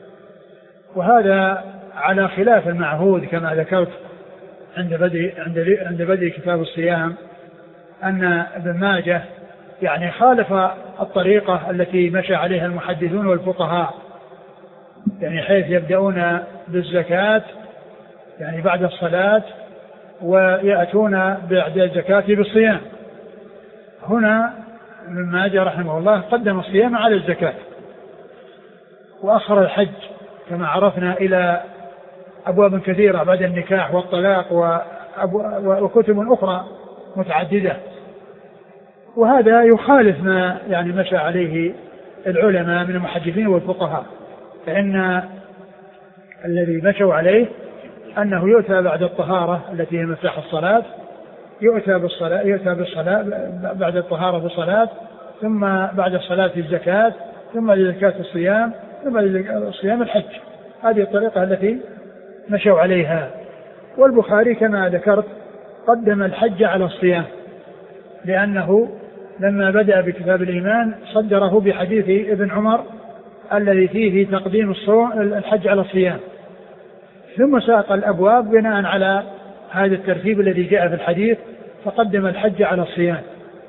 S2: وهذا على خلاف المعهود كما ذكرت عند بدء عند بدء كتاب الصيام، أن ابن ماجه يعني خالف الطريقة التي مشى عليها المحدثون والفقهاء، يعني حيث يبدأون بالزكاة يعني بعد الصلاة ويأتون بعد الزكاة بالصيام. هنا ابن ماجه رحمه الله قدم الصيام على الزكاة وأخر الحج كما عرفنا إلى أبواب كثيرة بعد النكاح والطلاق وكتب أخرى متعددة، وهذا يخالف ما يعني مشى عليه العلماء من المحدثين والفقهاء، فإن الذي مشوا عليه أنه يؤتى بعد الطهارة التي هي مفتاح الصلاة، يؤتى بالصلاة يؤتى بالصلاة بعد الطهارة بالصلاة، ثم بعد الصلاة الزكاة، ثم بعد الزكاة الصيام، ثم بعد الصيام الحج. هذه الطريقة التي مشوا عليها. والبخاري كما ذكرت قدم الحج على الصيام، لأنه لما بدأ بكتاب الإيمان صدره بحديث ابن عمر الذي فيه تقديم الصوم الحج على الصيام، ثم ساق الأبواب بناء على هذا الترتيب الذي جاء في الحديث، فقدم الحج على الصيام.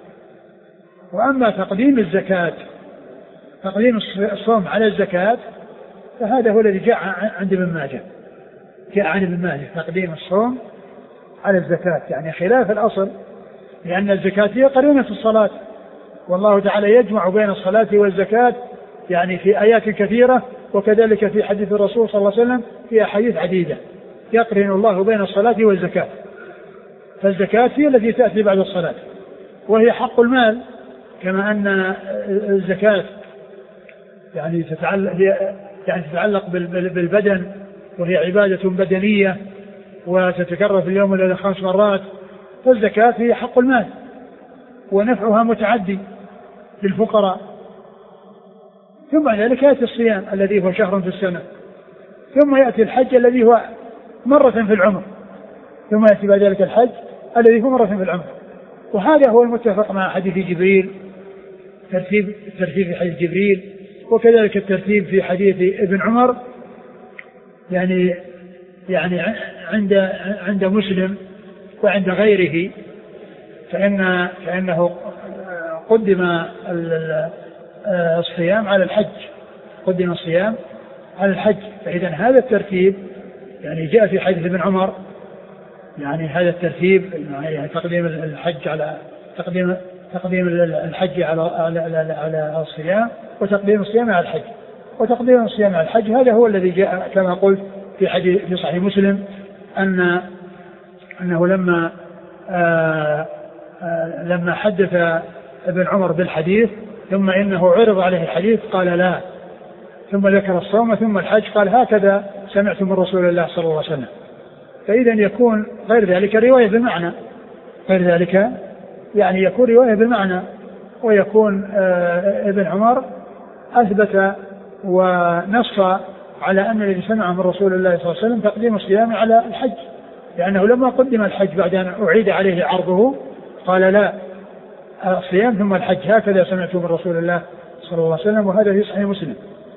S2: وأما تقديم الزكاة تقديم الصوم على الزكاة فهذا هو الذي جاء عند ابن ماجه، جاء عن ابن ماجه تقديم الصوم على الزكاة، يعني خلاف الأصل، لأن الزكاة هي قرينة الصلاة، والله تعالى يجمع بين الصلاة والزكاة يعني في آيات كثيرة، وكذلك في حديث الرسول صلى الله عليه وسلم في أحاديث عديدة يقرن الله بين الصلاة والزكاة. فالزكاة هي التي تأتي بعد الصلاة، وهي حق المال، كما أن الزكاة يعني تتعلق يعني تتعلق بالبدن، وهي عبادة بدنية وتتكرر في اليوم الذي خمس مرات، فالزكاة هي حق المال ونفعها متعدي للفقراء. ثم ذلك يأتي الصيام الذي هو شهر في السنة، ثم يأتي الحج الذي هو مرة في العمر، ثم يأتي بعد ذلك الحج الذي هو مرة في العمر. وهذا هو المتفق مع حديث جبريل، ترتيب الترتيب في حديث جبريل، وكذلك الترتيب في حديث ابن عمر، يعني يعني عند عند مسلم وعند غيره، فإن فإنه قدم الصيام على الحج، قدم الصيام على الحج. فإذا هذا الترتيب يعني جاء في حديث ابن عمر، يعني هذا الترتيب يعني تقديم الحج على تقديم تقديم الحج على على على الصيام، وتقديم الصيام على الحج، وتقديم الصيام على الحج هذا هو الذي جاء كما قلت في حديث في صحيح مسلم أن أنه لما آآ آآ لما حدث ابن عمر بالحديث ثم إنه عرض عليه الحديث قال لا، ثم ذكر الصوم ثم الحج قال هكذا سمعت من رسول الله صلى الله عليه وسلم. فإذا يكون غير ذلك رواية بالمعنى، غير ذلك يعني يكون رواية بالمعنى، ويكون ابن عمر أثبت ونص على أن الذي سمع من رسول الله صلى الله عليه وسلم تقديم الصيام على الحج، لأنه لما قدم الحج بعد أن أعيد عليه عرضه قال لا، الصيام ثم الحج هكذا سمعت من رسول الله صلى الله عليه وسلم، وهذا في صحيح مسلم.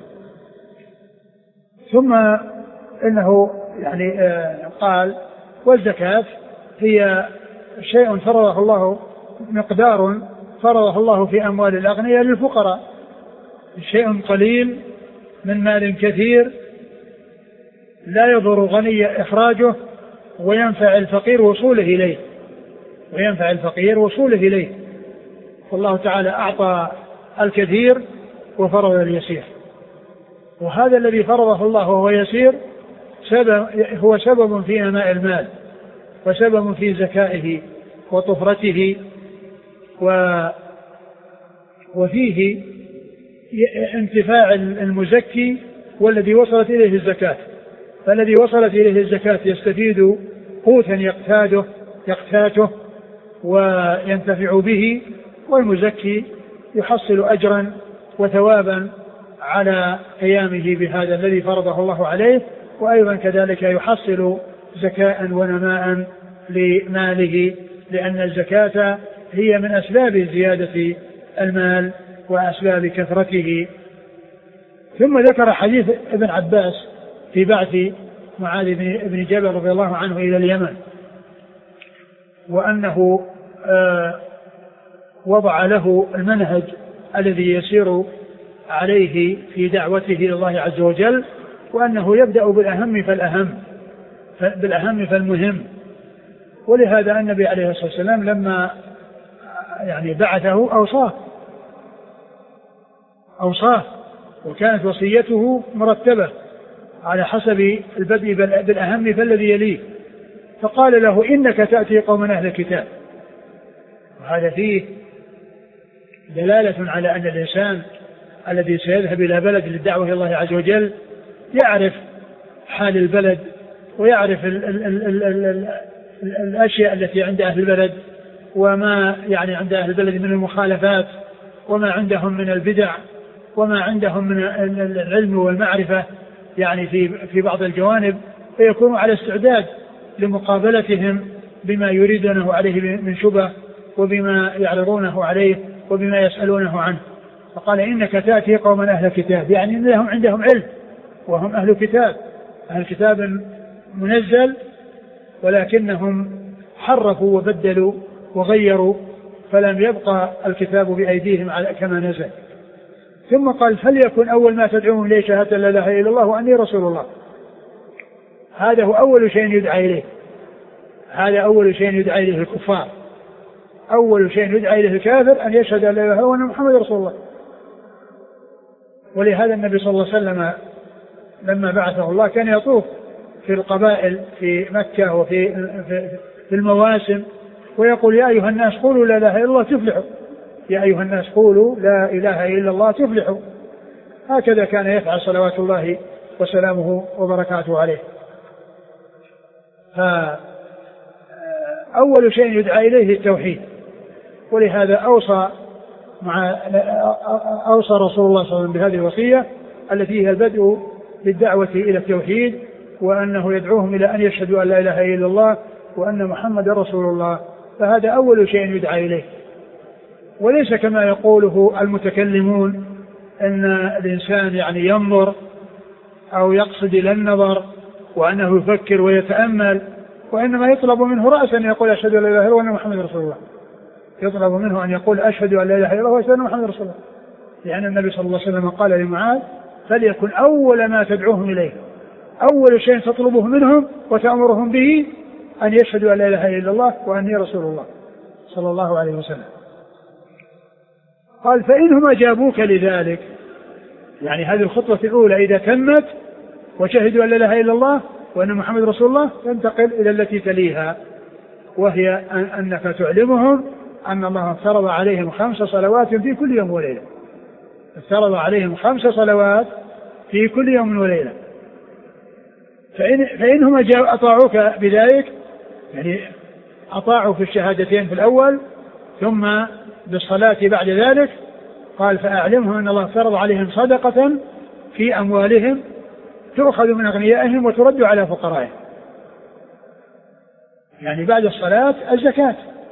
S2: ثم إنه يعني قال والزكاة هي شيء فرضه الله، مقدار فرضه الله في أموال الأغنياء للفقراء، شيء قليل من مال كثير لا يضر غني إخراجه، وينفع الفقير وصوله إليه وينفع الفقير وصوله إليه والله تعالى أعطى الكثير وفرض اليسير، وهذا الذي فرضه الله وهو يسير سبب هو سبب في نماء المال، وسبب في زكائه وطفرته، و وفيه انتفاع المزكي والذي وصلت إليه الزكاة. فالذي وصلت إليه الزكاة يستفيد قوتا يقتاده يقتاته وينتفع به، والمزكي يحصل أجرا وثوابا على قيامه بهذا الذي فرضه الله عليه، وأيضا كذلك يحصل زكاء ونماء لماله، لأن الزكاة هي من أسباب زيادة المال وأسباب كثرته. ثم ذكر حديث ابن عباس في بعث معاذ بن جبل رضي الله عنه إلى اليمن، وأنه وضع له المنهج الذي يسير عليه في دعوته إلى الله عز وجل، وأنه يبدأ بالأهم فالأهم بالأهم فالمهم. ولهذا النبي عليه الصلاة والسلام لما يعني بعثه أوصاه أوصاه وكانت وصيته مرتبة على حسب البدء بالأهم فالذي يليه، فقال له إنك تأتي قوما أهل الكتاب. وهذا فيه دلالة على أن الإنسان الذي سيذهب إلى بلد للدعوة إلى الله عز وجل يعرف حال البلد، ويعرف ال ال ال ال ال ال الأشياء التي عند أهل البلد، وما يعني عند أهل البلد من المخالفات، وما عندهم من البدع، وما عندهم من العلم والمعرفة يعني في في بعض الجوانب، فيكون على استعداد لمقابلتهم بما يريدونه عليه من شبه وبما يعرضونه عليه وبما يسألونه عنه. فقال إنك تأتي قوما أهل كتاب، يعني إن لهم عندهم علم وهم أهل كتاب، أهل كتاب منزل، ولكنهم حرفوا وبدلوا وغيروا فلم يبقى الكتاب بأيديهم كما نزل. ثم قال فليكن أول ما تدعوهم إليه شهادة لا إله إلا الله وأني رسول الله. هذا هو أول شيء يدعى إليه، هذا أول شيء يدعى إليه الكفار. أول شيء يدعى إليه الكافر أن يشهد أن لا إله إلا الله وأن محمد رسول الله. ولهذا النبي صلى الله عليه وسلم لما بعثه الله كان يطوف في القبائل في مكة وفي في المواسم ويقول يا أيها الناس قولوا لا إله إلا الله تفلحوا، يا أيها الناس قولوا لا إله إلا الله تفلحوا. هكذا كان يفعل صلوات الله وسلامه وبركاته عليه. فأول شيء يدعى إليه التوحيد، ولهذا أوصى مع أوصى رسول الله صلى الله عليه وسلم بهذه الوصية التي هي البدء بالدعوة إلى التوحيد، وأنه يدعوهم إلى أن يشهدوا أن لا إله إلا الله وأن محمد رسول الله. فهذا أول شيء يدعى إليه، وليس كما يقوله المتكلمون أن الإنسان يعني ينظر أو يقصد إلى النظر وأنه يفكر ويتأمل، وإنما يطلب منه رأسا أن يقول أشهد أن لا إله إلا الله وأن محمد رسول الله. يطلب منه أن يقول أشهد أن لا إله إلا الله وأشهد أن محمد رسول الله، لأن النبي صلى الله عليه وسلم قال لمعاذ فليكن أول ما تدعوهم إليه، أول شيء تطلبه منهم وتأمرهم به أن يشهدوا أن لا إله إلا الله وأني رسول الله صلى الله عليه وسلم. قال فإنهم أجابوك لذلك، يعني هذه الخطوة الأولى إذا تمت وشهدوا أن لا إله إلا الله وأن محمد رسول الله تنتقل إلى التي تليها، وهي أنك تعلمهم أن الله افترض عليهم خمس صلوات في كل يوم وليلة، افترض عليهم خمس صلوات في كل يوم وليلة. فإن فإنهم أطاعوك بذلك، يعني أطاعوا في الشهادتين في الأول ثم بالصلاة بعد ذلك، قال فأعلمهم أن الله افترض عليهم صدقة في أموالهم تؤخذ من أغنيائهم وترد على فقرائهم. يعني بعد الصلاة الزكاة،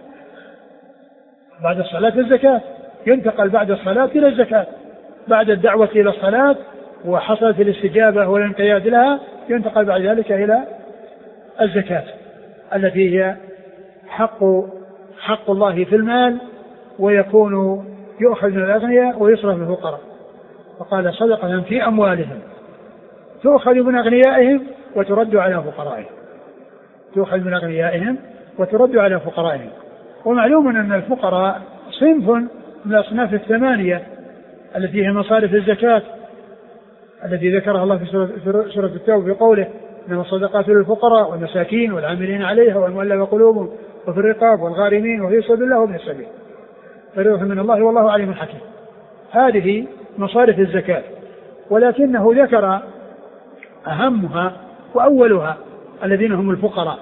S2: بعد الصلاة الزكاة ينتقل بعد الصلاة إلى الزكاة، بعد الدعوة إلى الصلاة وحصلت الاستجابة والانقياد لها ينتقل بعد ذلك إلى الزكاة التي هي حق حق الله في المال، ويكون يؤخذ من الأغنياء ويصرف للفقراء. فقال صدقة في أموالهم تؤخذ من أغنيائهم وترد على فقرائهم، تؤخذ من أغنيائهم وترد على فقرائهم. ومعلوم أن الفقراء صنف من الأصناف الثمانية التي هي مصارف الزكاة التي ذكرها الله في سورة التوبة بقوله إنما الصدقات للفقراء والمساكين والعاملين عليها والمؤلفة قلوبهم وفي الرقاب والغارمين وفي سبيل الله وابن السبيل فريضة من الله والله عليم حكيم. هذه مصارف الزكاة، ولكنه ذكر أهمها وأولها الذين هم الفقراء،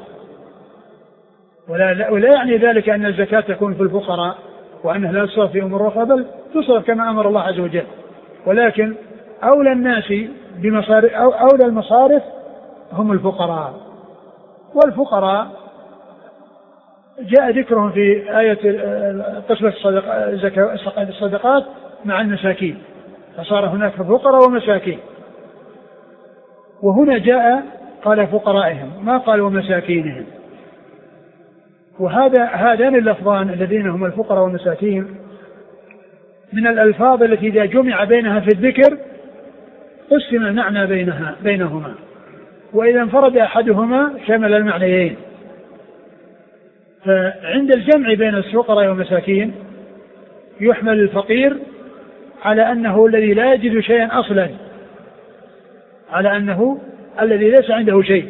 S2: ولا, ولا يعني ذلك أن الزكاة تكون في الفقراء وأنها لا تصرف في أمور أخرى، بل تصرف كما أمر الله عز وجل، ولكن أولى الناس بمصارف أو أولى المصارف هم الفقراء. والفقراء جاء ذكرهم في آية قسمة الصدقات مع المساكين، فصار هناك فقراء ومساكين، وهنا جاء قال فقرائهم ما قال ومساكينهم. وهذا هذان اللفظان الذين هم الفقراء والمساكين من الألفاظ التي إذا جمع بينها في الذكر قسم المعنى بينها بينهما، وإذا انفرد أحدهما شمل المعنيين. فعند الجمع بين الفقراء والمساكين يحمل الفقير على أنه الذي لا يجد شيئا أصلا، على أنه الذي ليس عنده شيء،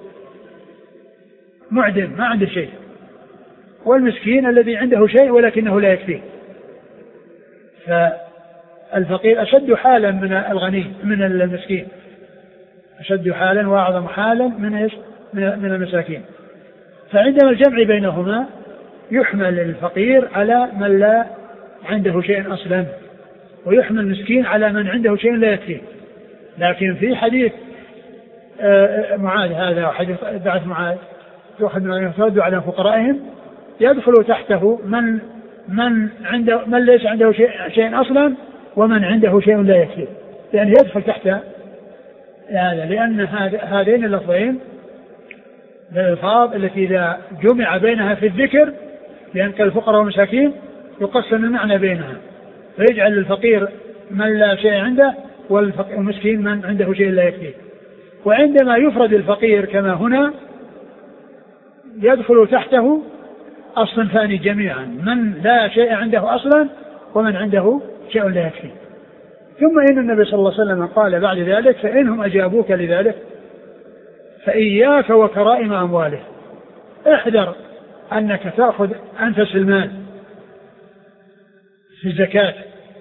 S2: معدم ما عنده شيء، والمسكين الذي عنده شيء ولكنه لا يكفيه. فالفقير أشد حالا من الغني من المسكين، أشد حالا وأعظم حالا من من المساكين. فعندما الجمع بينهما يحمل الفقير على من لا عنده شيء أصلا، ويحمل المسكين على من عنده شيء لا يكفيه. لكن في حديث معاذ هذا وحديث بعث معاذ تؤخذ من أغنيائهم ترد على فقرائهم يدخل تحته من من عنده من ليس عنده شيء, شيء أصلا ومن عنده شيء لا يكفي، يعني يدخل تحت هذا، لأن هذين اللفظين الألفاظ التي إذا جمع بينها في الذكر لأن الفقراء والمساكين يقسم المعنى بينها، فيجعل الفقير من لا شيء عنده والمسكين من عنده شيء لا يكفيه. وعندما يفرد الفقير كما هنا يدخل تحته الصنفان جميعا، من لا شيء عنده أصلا ومن عنده شيء لا يكفيه. ثم إن النبي صلى الله عليه وسلم قال بعد ذلك فإنهم أجابوك لذلك فإياك وكرائم أمواله، احذر أنك تأخذ أنفس المال في الزكاة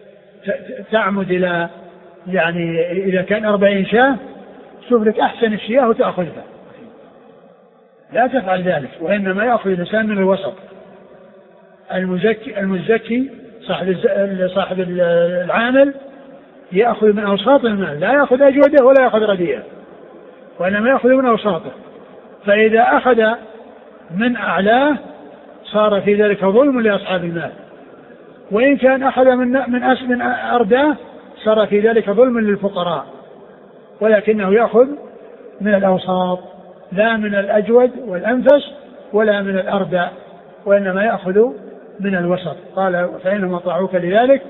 S2: تعمد إلى يعني إذا كان أربعين شاة شوف لك أحسن الشياه وتأخذها، لا تفعل ذلك، وإنما يأخذ الإنسان من الوسط. المزكي المزكي صاحب صاحب العامل يأخذ من أوساط المال، لا يأخذ أجوده ولا يأخذ رديئه، وإنما يأخذ من أوساطه. فإذا أخذ من أعلاه صار في ذلك ظلم لأصحاب المال، وإن كان أخذ من من من أرداه صار في ذلك ظلم للفقراء، ولكنه يأخذ من الأوساط لا من الأجود والأنفس ولا من الأردى، وإنما يأخذ من الوسط. قال فإنهم أطاعوك لذلك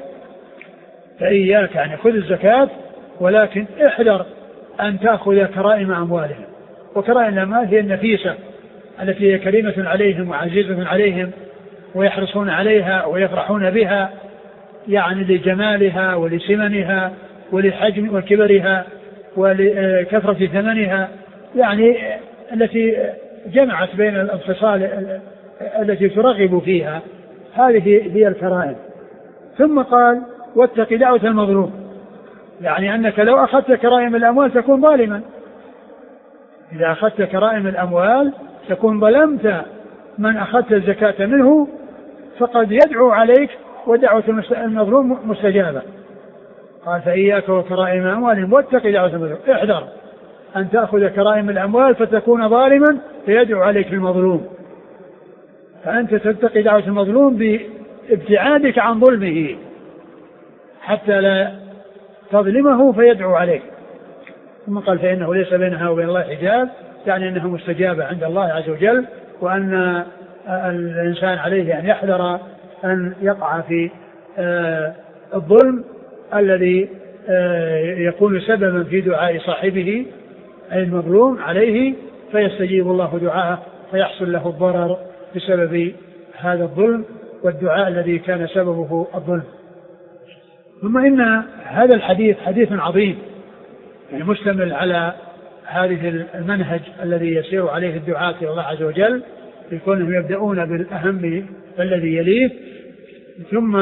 S2: فإياك يعني خذ الزكاة، ولكن احذر أن تأخذ كرائم أموالهم. وكرائم الأموال هي النفيسة التي هي كريمة عليهم وعزيزة عليهم ويحرصون عليها ويفرحون بها، يعني لجمالها ولسمنها ولحجم وكبرها ولكثرة ثمنها، يعني التي جمعت بين الانفصال التي ترغب فيها، هذه هي الكرائم. ثم قال واتق دعوة المظلوم، يعني أنك لو أخذت كرائم الأموال تكون ظالما، إذا أخذت كرائم الأموال تكون ظلمت من أخذت الزكاة منه، فقد يدعو عليك ودعوة المظلوم مستجابة. قال فإياك وكرائم أموالهم واتق دعوة المظلوم، احذر أن تأخذ كرائم الأموال فتكون ظالما فيدعو عليك المظلوم، فأنت تتقي دعوة المظلوم بابتعادك عن ظلمه حتى لا تظلمه فيدعو عليك. ثم قال فإنه ليس بينها وبين الله حجاب، يعني أنها مستجابة عند الله عز وجل، وأن الإنسان عليه أن يحذر أن يقع في الظلم الذي يكون سببا في دعاء صاحبه أي المظلوم عليه، فيستجيب الله دعاءه فيحصل له الضرر بسبب هذا الظلم والدعاء الذي كان سببه الظلم. ثم إن هذا الحديث حديث عظيم يعني مشتمل على هذه المنهج الذي يسير عليه الدعاة إلى الله عز وجل، يكونهم يبدأون بالأهم الذي يليه. ثم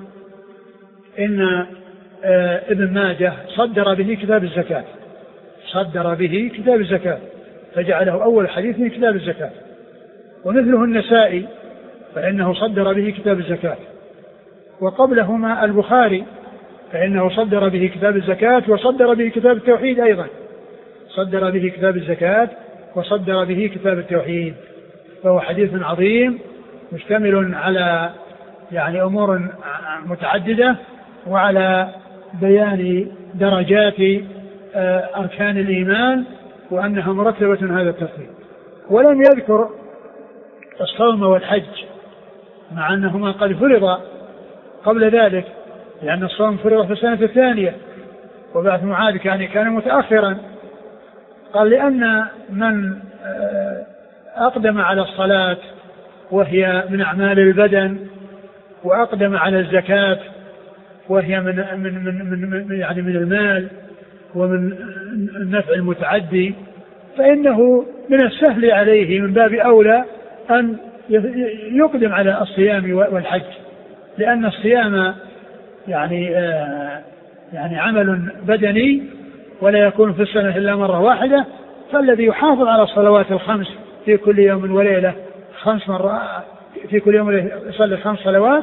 S2: إن ابن ماجه صدر به كتاب الزكاة، صدر به كتاب الزكاة فجعله أول حديث من كتاب الزكاة، ومثله النسائي فإنه صدر به كتاب الزكاة، وقبلهما البخاري فإنه صدر به كتاب الزكاة وصدر به كتاب التوحيد أيضا، صدر به كتاب الزكاة وصدر به كتاب التوحيد. فهو حديث عظيم مشتمل على يعني أمور متعددة وعلى بيان درجات أركان الإيمان وأنها مرتبة هذا الترتيب. ولم يذكر الصوم والحج مع أنهما قد فرض قبل ذلك، لأن الصوم فرض في السنة الثانية وبعث معاذ كان كان متأخرا. قال لأن من أقدم على الصلاة وهي من أعمال البدن وأقدم على الزكاة وهي من من من من يعني من المال ومن النفع المتعدي، فإنه من السهل عليه من باب أولى أن يقدم على الصيام والحج، لأن الصيام يعني آه يعني عمل بدني ولا يكون في السنة إلا مرة واحدة، فالذي يحافظ على الصلوات الخمس في كل يوم وليلة خمس مرات في كل يوم يصلي خمس صلوات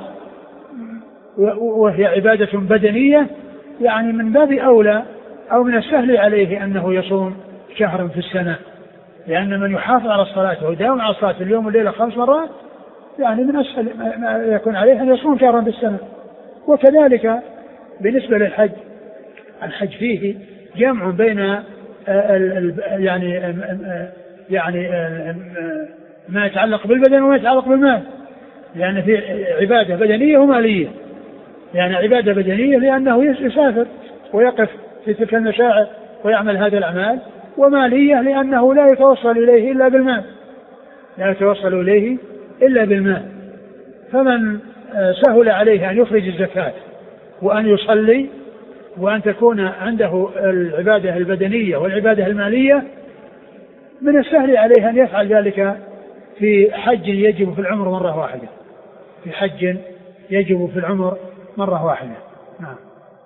S2: وهي عبادة بدنية، يعني من باب أولى أو من السهل عليه أنه يصوم شهرا في السنة، لأن من يحافظ على الصلاة ويداوم على الصلاة اليوم والليلة خمس مرات يعني من أسهل ما يكون عليه أن يصوم شهرا بالسنة. وكذلك بالنسبة للحج، الحج فيه جمع بين يعني يعني ما يتعلق بالبدن وما يتعلق بالمال، لأن في عبادة بدنية ومالية. يعني عبادة بدنية لأنه يسافر ويقف في تلك المشاعر ويعمل هذه الأعمال، ومالية لأنه لا يتوصل إليه إلا بالمال، لا يتوصل إليه إلا بالمال. فمن سهل عليه أن يخرج الزكاة وأن يصلي وأن تكون عنده العبادة البدنية والعبادة المالية، من السهل عليه أن يفعل ذلك في حج يجب في العمر مرة واحدة، في حج يجب في العمر مرة واحدة. نعم.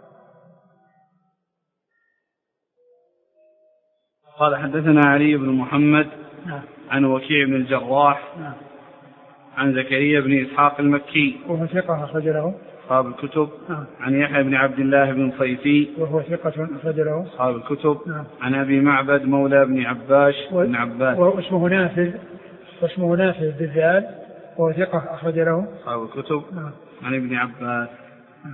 S1: قال حدثنا علي بن محمد
S2: نعم.
S1: عن وكيع بن الجراح
S2: نعم.
S1: عن زكريا بن إسحاق المكي
S2: وهو ثقة أخرج له
S1: أصحاب الكتب.
S2: نعم.
S1: عن يحيى بن عبد الله بن صيفي
S2: وهو ثقة أخرج له
S1: أصحاب الكتب.
S2: نعم.
S1: عن أبي معبد مولى بن عباش
S2: و...
S1: بن عباس
S2: واسمه نافذ واسمه نافذ بالذال وهو ثقة أخرج له
S1: أصحاب الكتب.
S2: نعم.
S1: عن ابن عباس.
S2: نعم.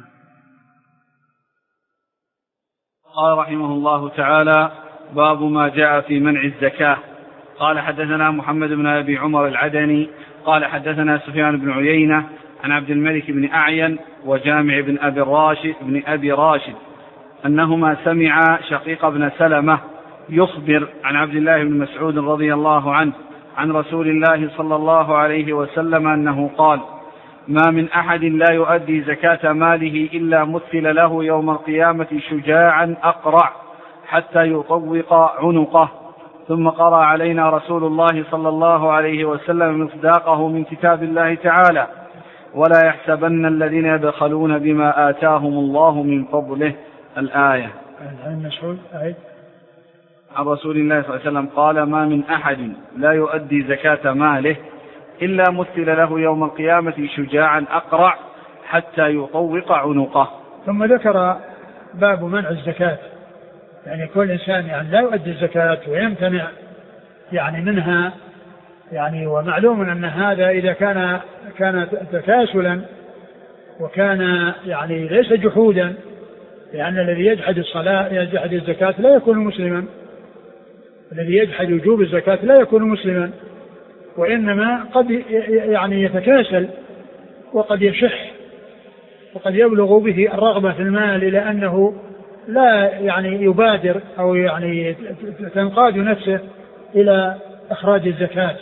S1: قال رحمه الله تعالى: باب ما جاء في منع الزكاة. قال حدثنا محمد بن أبي عمر العدني قال حدثنا سفيان بن عيينة عن عبد الملك بن أعين وجامع بن أبي راشد بن أبي راشد أنهما سمعا شقيق بن سلمة يخبر عن عبد الله بن مسعود رضي الله عنه عن رسول الله صلى الله عليه وسلم أنه قال: ما من أحد لا يؤدي زكاة ماله إلا مثل له يوم القيامة شجاعا أقرع حتى يطوق عنقه. ثم قرأ علينا رسول الله صلى الله عليه وسلم مصداقه من كتاب الله تعالى: ولا يحسبن الذين يبخلون بما آتاهم الله من فضله. الآية.
S2: عن مسعود
S1: عن رسول الله صلى الله عليه وسلم قال: ما من أحد لا يؤدي زكاة ماله إلا مثل له يوم القيامة شجاعا أقرع حتى يطوق عنقه.
S2: ثم ذكر باب منع الزكاة، يعني كل إنسان يعني لا يؤدي الزكاة ويمتنع يعني منها، يعني ومعلوم أن هذا إذا كان كان تكاسلا وكان يعني ليس جحودا، لأن الذي يجحد الصلاة يجحد الزكاة لا يكون مسلما، الذي يجحد وجوب الزكاة لا يكون مسلما، وإنما قد يعني يتكاسل وقد يشح وقد يبلغ به الرغبة في المال إلى أنه لا يعني يبادر أو يعني تنقاد نفسه إلى إخراج الزكاة.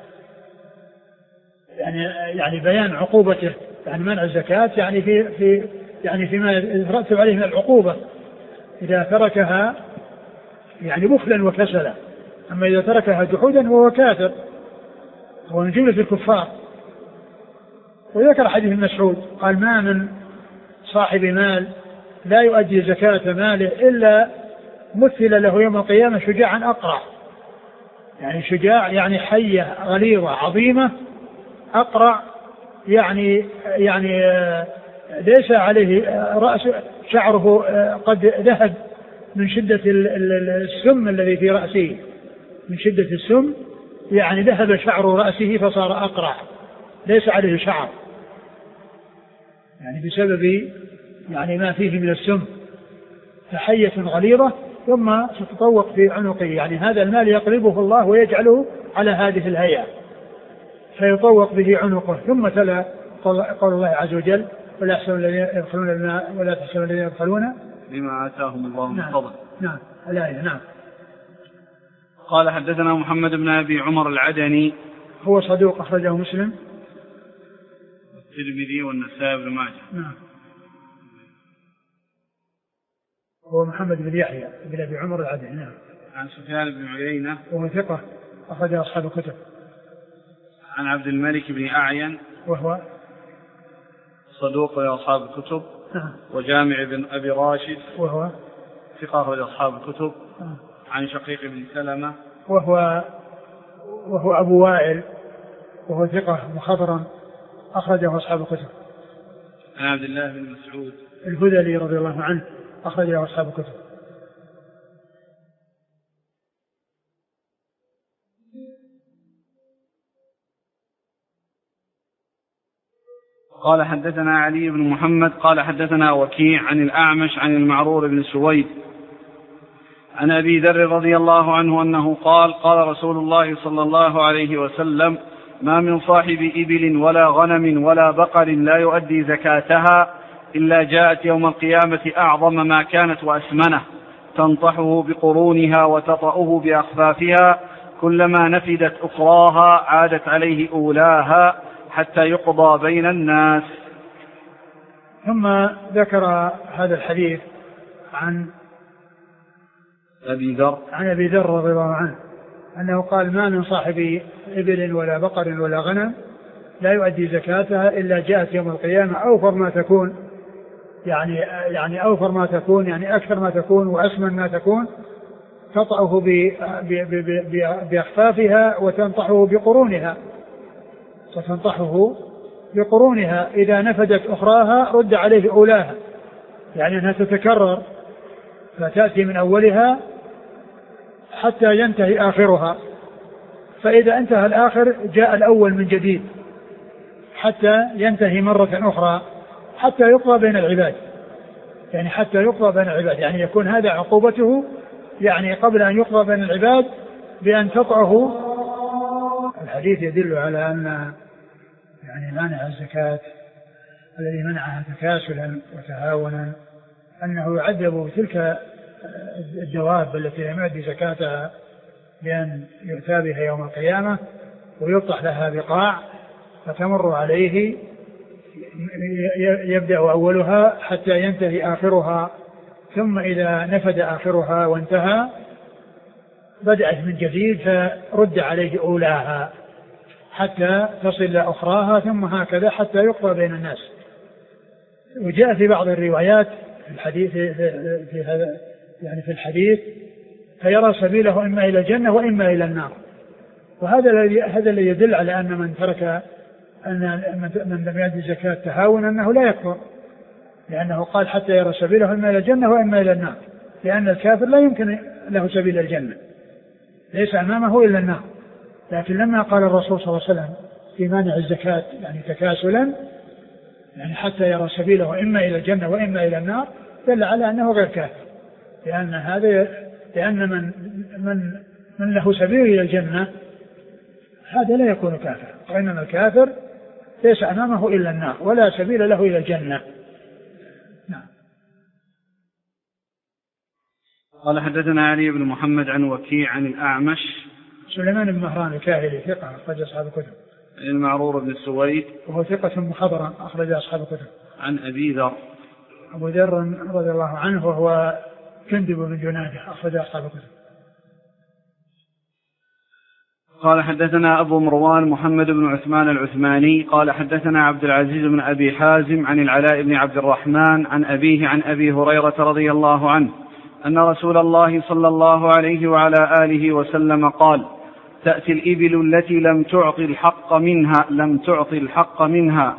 S2: يعني يعني بيان عقوبته، يعني منع الزكاة يعني في في يعني فيما يترتب عليه من العقوبة إذا تركها يعني بخلا وكسلا. أما إذا تركها جحودا فهو كافر، هو من جملة الكفار. وذكر حديث مسعود قال: ما من صاحب مال لا يؤدي زكاة ماله إلا مثل له يوم القيامة شجاعا أقرع. يعني شجاع يعني حية غليظة عظيمة، أقرع يعني يعني ليس عليه رأس شعره قد ذهب من شدة السم الذي في رأسه، من شدة السم يعني ذهب شعر رأسه فصار أقرع، ليس عليه شعر، يعني بسبب يعني ما فيه من السم، فحية غليظة ثم ستطوق في عنقه. يعني هذا المال يقلبه الله ويجعله على هذه الهيئة فيطوق به عنقه. ثم تلا قول الله عز وجل: ولا تحسبن الذين يبخلون بما ولا تحسبن الذين يبخلون
S1: بما آتاهم الله من
S2: نعم.
S1: فضل.
S2: نعم الآية. نعم.
S1: قال حدثنا محمد بن أبي عمر العدني
S2: هو صدوق أخرجه مسلم
S1: الترمذي والنسائي بن ماجه.
S2: نعم. هو محمد بن يحيى بن أبي عمر العدني. نعم.
S1: عن سفيان بن عيينة
S2: وهو ثقة أخرج أصحاب الكتب.
S1: عن عبد الملك بن أعين
S2: وهو
S1: صدوق لأصحاب الكتب.
S2: نعم.
S1: وجامع بن أبي راشد
S2: وهو
S1: ثقة أخرج أصحاب الكتب.
S2: نعم.
S1: عن شقيق بن سلمة
S2: وهو وهو أبو وائل وهو ثقة مخضرا أخرجه أصحاب الكتب.
S1: عن عبد الله بن مسعود
S2: الهذلي رضي الله عنه أخرجه أصحاب الكتب.
S1: قال حدثنا علي بن محمد قال حدثنا وكيع عن الأعمش عن المعرور بن سويد عن أبي ذر رضي الله عنه أنه قال قال رسول الله صلى الله عليه وسلم ما من صاحب إبل ولا غنم ولا بقر لا يؤدي زكاتها إلا جاءت يوم القيامة أعظم ما كانت وأسمنه تنطحه بقرونها وتطأه بأخفافها كلما نفدت أخراها عادت عليه أولاها حتى يقضى بين الناس.
S2: ثم ذكر هذا الحديث عن
S1: أبي ذر
S2: عن أبي ذر رضي الله عنه أنه قال ما من صاحب إبل ولا بقر ولا غنم لا يؤدي زكاتها إلا جاءت يوم القيامة أوفر ما تكون يعني يعني أوفر ما تكون يعني أكثر ما تكون وأسمن ما تكون تطأه بأخفافها وتنطحه بقرونها وتنطحه بقرونها إذا نفدت أخراها رد عليه أولاها يعني أنها تتكرر فتأتي من أولها حتى ينتهي آخرها فإذا انتهى الآخر جاء الأول من جديد حتى ينتهي مرة أخرى حتى يقضى بين العباد يعني حتى يقضى بين العباد يعني يكون هذا عقوبته يعني قبل أن يقضى بين العباد بأن تطعه. الحديث يدل على أن يعني مانع الزكاة الذي منعها تكاسلا وتهاونا أنه يعذب بتلك الدواب التي لم يؤدي زكاتها بأن يؤتى بها يوم القيامة ويفتح لها بقاع فتمر عليه يبدأ أولها حتى ينتهي آخرها ثم إذا نفد آخرها وانتهى بدأت من جديد فرد عليه أولاها حتى تصل أخراها ثم هكذا حتى يقضى بين الناس. وجاء في بعض الروايات في الحديث في هذا يعني في الحديث فيرى سبيله إما إلى الجنة وإما إلى النار وهذا الذي هذا الذي يدل على أن من ترك أن من لم يؤدي الزكاة تهاون أنه لا يكفر لأنه قال حتى يرى سبيله إما إلى الجنة وإما إلى النار لأن الكافر لا يمكن له سبيل الجنة ليس أمامه إلا النار. لكن لما قال الرسول صلى الله عليه وسلم في مانع الزكاة يعني تكاسلا يعني حتى يرى سبيله إما إلى الجنة وإما إلى النار دل على أنه غير كافر لأن هذا لأن من من من له سبيل إلى الجنة هذا لا يكون كافر وإنما الكافر ليس أمامه إلا النار ولا سبيل له إلى الجنة. نعم.
S1: قال حدثنا علي بن محمد عن وكيع عن الأعمش
S2: سليمان بن مهران الكاهلي ثقة أخرج أصحاب الكتب.
S1: المعرور بن السويد
S2: وهو ثقة مخضرم أخرج أصحاب الكتب.
S1: عن أبي ذر
S2: أبو ذر رضي الله عنه وهو كندب بن جنادة أخرج أصحاب الكتب.
S1: قال حدثنا أبو مروان محمد بن عثمان العثماني قال حدثنا عبد العزيز بن أبي حازم عن العلاء بن عبد الرحمن عن أبيه عن أبي هريرة رضي الله عنه أن رسول الله صلى الله عليه وعلى آله وسلم قال تأتي الإبل التي لم تعطي الحق منها لم تعطي الحق منها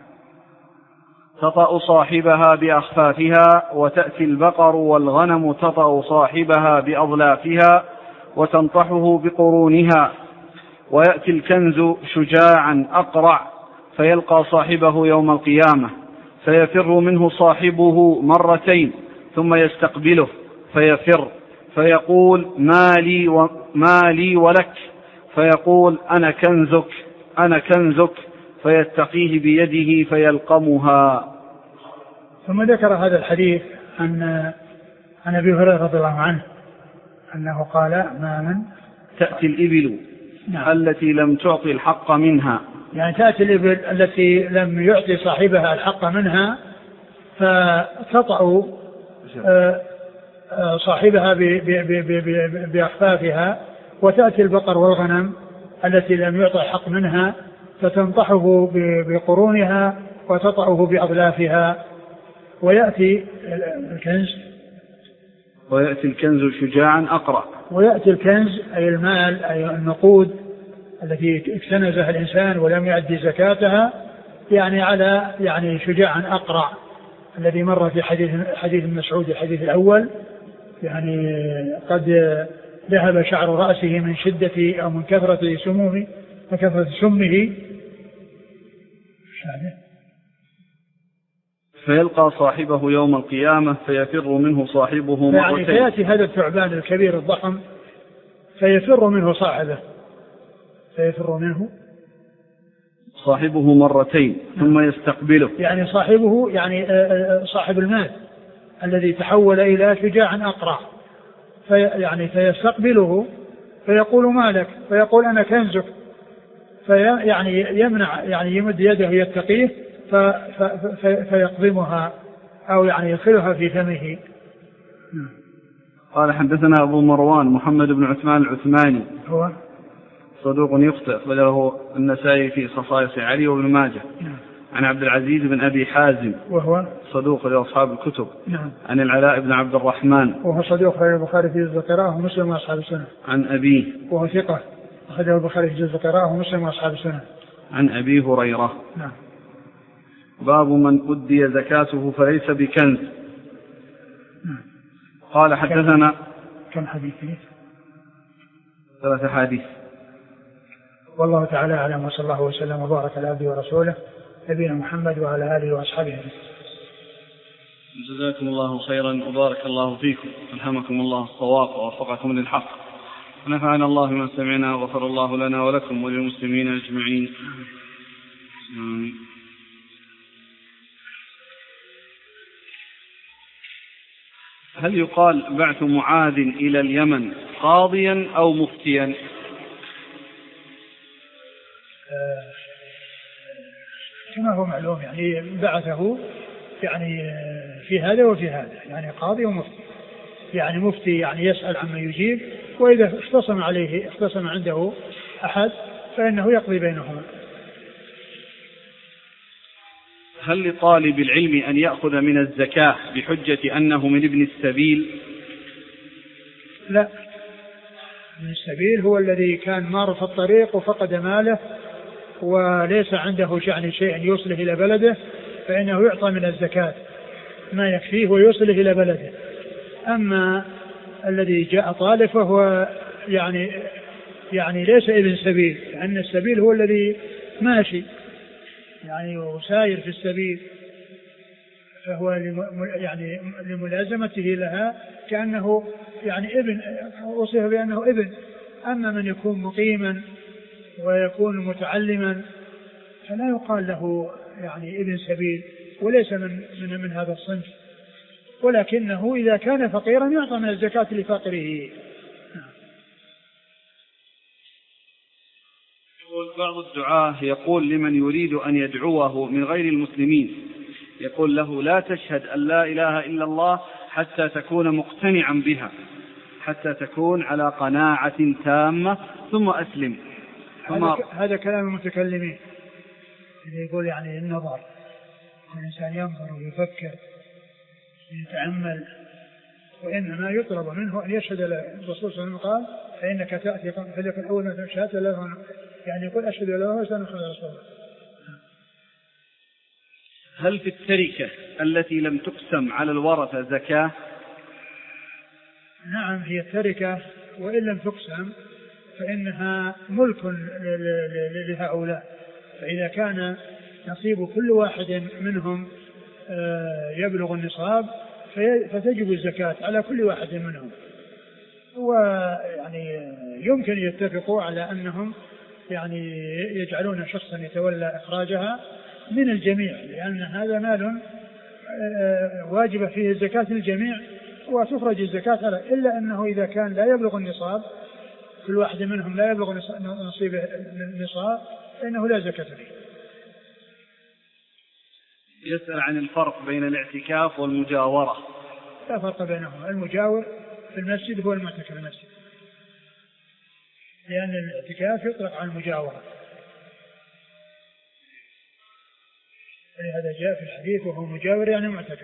S1: تطأ صاحبها بأخفافها وتأتي البقر والغنم تطأ صاحبها بأضلافها وتنطحه بقرونها ويأتي الكنز شجاعا أقرع فيلقى صاحبه يوم القيامة فيفر منه صاحبه مرتين ثم يستقبله فيفر فيقول ما لي, و... ما لي ولك فيقول أنا كنزك أنا كنزك فيتقيه بيده فيلقمها.
S2: ثم ذكر هذا الحديث عن عن أبي هريرة رضي الله عنه أنه قال ما من
S1: تأتي الإبل
S2: نعم.
S1: التي لم تعطي الحق منها
S2: يعني تأتي الإبل التي لم يعطي صاحبها الحق منها فتطأ صاحبها بأخفافها وتأتي البقر والغنم التي لم يعطي الحق منها فتنطحه بقرونها وتطأه بأضلافها ويأتي الكنز
S1: ويأتي الكنز شجاعا أقرع
S2: ويأتي الكنز أي المال أي النقود التي اكتنزها الإنسان ولم يؤدي زكاتها يعني على يعني شجاعا أقرع الذي مر في حديث حديث مسعود الحديث الأول يعني قد ذهب شعر رأسه من شدة أو من كثرة سمومه وكثرة سمه
S1: فيلقى صاحبه يوم القيامة فيفر منه صاحبه مرتين.
S2: يعني فيأتي هذا الثعبان الكبير الضخم فيفر منه صاحبه فيفر منه
S1: صاحبه مرتين ثم يستقبله،
S2: يعني صاحبه يعني صاحب المال الذي تحول إلى شجاع أقرع في يعني فيستقبله فيقول ما لك، فيقول أنا كنزك، في يعني يمنع يعني يمد يده يتقيه فيقضمها أو يعني يدخلها في فمه.
S1: قال حدثنا أبو مروان محمد بن عثمان العثماني
S2: هو
S1: صدوق يخطئ أخرجه النسائي في خصائص علي وابن ماجه.
S2: نعم.
S1: عن عبد العزيز بن أبي حازم
S2: وهو
S1: صدوق لأصحاب الكتب.
S2: نعم.
S1: عن العلاء بن عبد الرحمن
S2: وهو صدوق أخرجه البخاري في جزء القراءة ومسلم وأصحاب السنة.
S1: عن أبيه
S2: وهو ثقة أخرجه البخاري في جزء القراءة ومسلم وأصحاب السنة.
S1: عن أبي هريرة.
S2: نعم.
S1: باب من أدي زكاته فليس بكنز.
S2: نعم.
S1: قال حدثنا
S2: كم حديث؟
S1: ثلاث حديث.
S2: والله تعالى أعلم، وصلى الله وسلم وبارك على عبده ورسوله نبينا محمد وعلى آله وأصحابه.
S1: جزاكم الله خيرا وبارك الله فيكم، ألهمكم الله الصواب ووفقكم للحق، ونفعنا الله بما سمعنا وغفر الله لنا ولكم وللمسلمين أجمعين. هل يقال بعث معاذ إلى اليمن قاضيا أو مفتيا؟
S2: كما هو معلوم يعني بعثه يعني في هذا وفي هذا، يعني قاضي ومفتي. يعني مفتي يعني يسأل عما يجيب، وإذا اختصم عليه اختصم عنده أحد فإنه يقضي بينهما.
S1: هل لطالب العلم أن يأخذ من الزكاة بحجة أنه من ابن السبيل؟
S2: لا، ابن السبيل هو الذي كان مار في الطريق وفقد ماله وليس عنده يعني شيء يوصله إلى بلده، فإنه يعطى من الزكاة ما يكفيه ويوصله إلى بلده. أما الذي جاء طالب فهو يعني يعني ليس ابن سبيل، لأن السبيل هو الذي ماشي يعني وسائر في السبيل، فهو يعني لملازمته لها كأنه يعني ابن، وصف بأنه ابن. أما من يكون مقيما ويكون متعلما فلا يقال له يعني ابن سبيل، وليس من من, من هذا الصنف، ولكنه إذا كان فقيرا يعطى من الزكاة لفقره.
S1: بعض الدعاة يقول لمن يريد أن يدعوه من غير المسلمين، يقول له لا تشهد أن لا إله إلا الله حتى تكون مقتنعا بها، حتى تكون على قناعة تامة ثم أسلم.
S2: هذا, هذا كلام المتكلمين اللي يقول يعني النظر، الإنسان ينظر ويفكر ويتأمل، وإنما يطلب منه أن يشهد الرسول صلى الله عليه وسلم قال فإنك تأتي فليكن أول ما شهدت له يعني يقول أشهد له وأشهد رسول الله.
S1: هل في التركة التي لم تقسم على الورثة زكاة؟
S2: نعم، هي التركة وإن لم تقسم فإنها ملك لهؤلاء، فإذا كان نصيب كل واحد منهم يبلغ النصاب فتجب الزكاة على كل واحد منهم. ويعني يمكن يتفقوا على أنهم يعني يجعلون شخصا يتولى إخراجها من الجميع، لأن هذا مال واجب فيه الزكاة للجميع وتخرج الزكاة على، إلا أنه إذا كان لا يبلغ النصاب، كل واحد منهم لا يبلغ نصيب النصاب فإنه لا زكاة فيه.
S1: يسأل عن الفرق بين الاعتكاف والمجاورة.
S2: لا فرق بينهما، المجاور في المسجد هو المعتكف في المسجد، لأن الاعتكاف يطلق على المجاورة، ولهذا جاء في الحديث وهو مجاور يعني معتكف.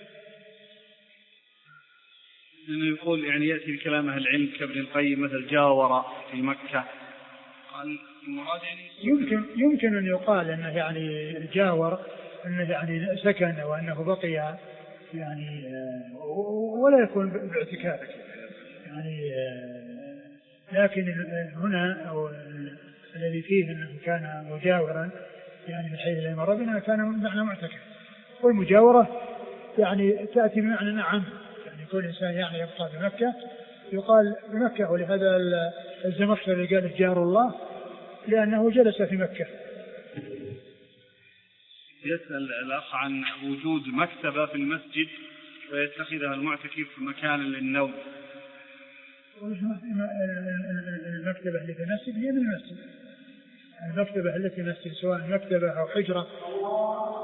S1: إنه يقول يعني يأتي بكلام أهل العلم كابن القيم مثل جاور في مكة،
S2: يمكن يمكن أن يقال أنه يعني جاور أنه يعني سكن وأنه بقي يعني ولا يكون باعتكاف يعني، لكن هنا أو الذي فيه أنه كان مجاورا يعني من حيث المرة بنا كان معنى معتكف، والمجاورة يعني تأتي بمعنى نعم، يعني كل إنسان يعني يبقى بمكة يقال بمكة، ولهذا الزمخشري قال جار الله لأنه جلس في مكة.
S1: يسأل الأخ عن وجود مكتبة في المسجد ويتخذها المعتكف مكانا للنوم.
S2: المكتبة التي في المسجد هي من المسجد، المكتبة التي في المسجد سواء مكتبة أو حجرة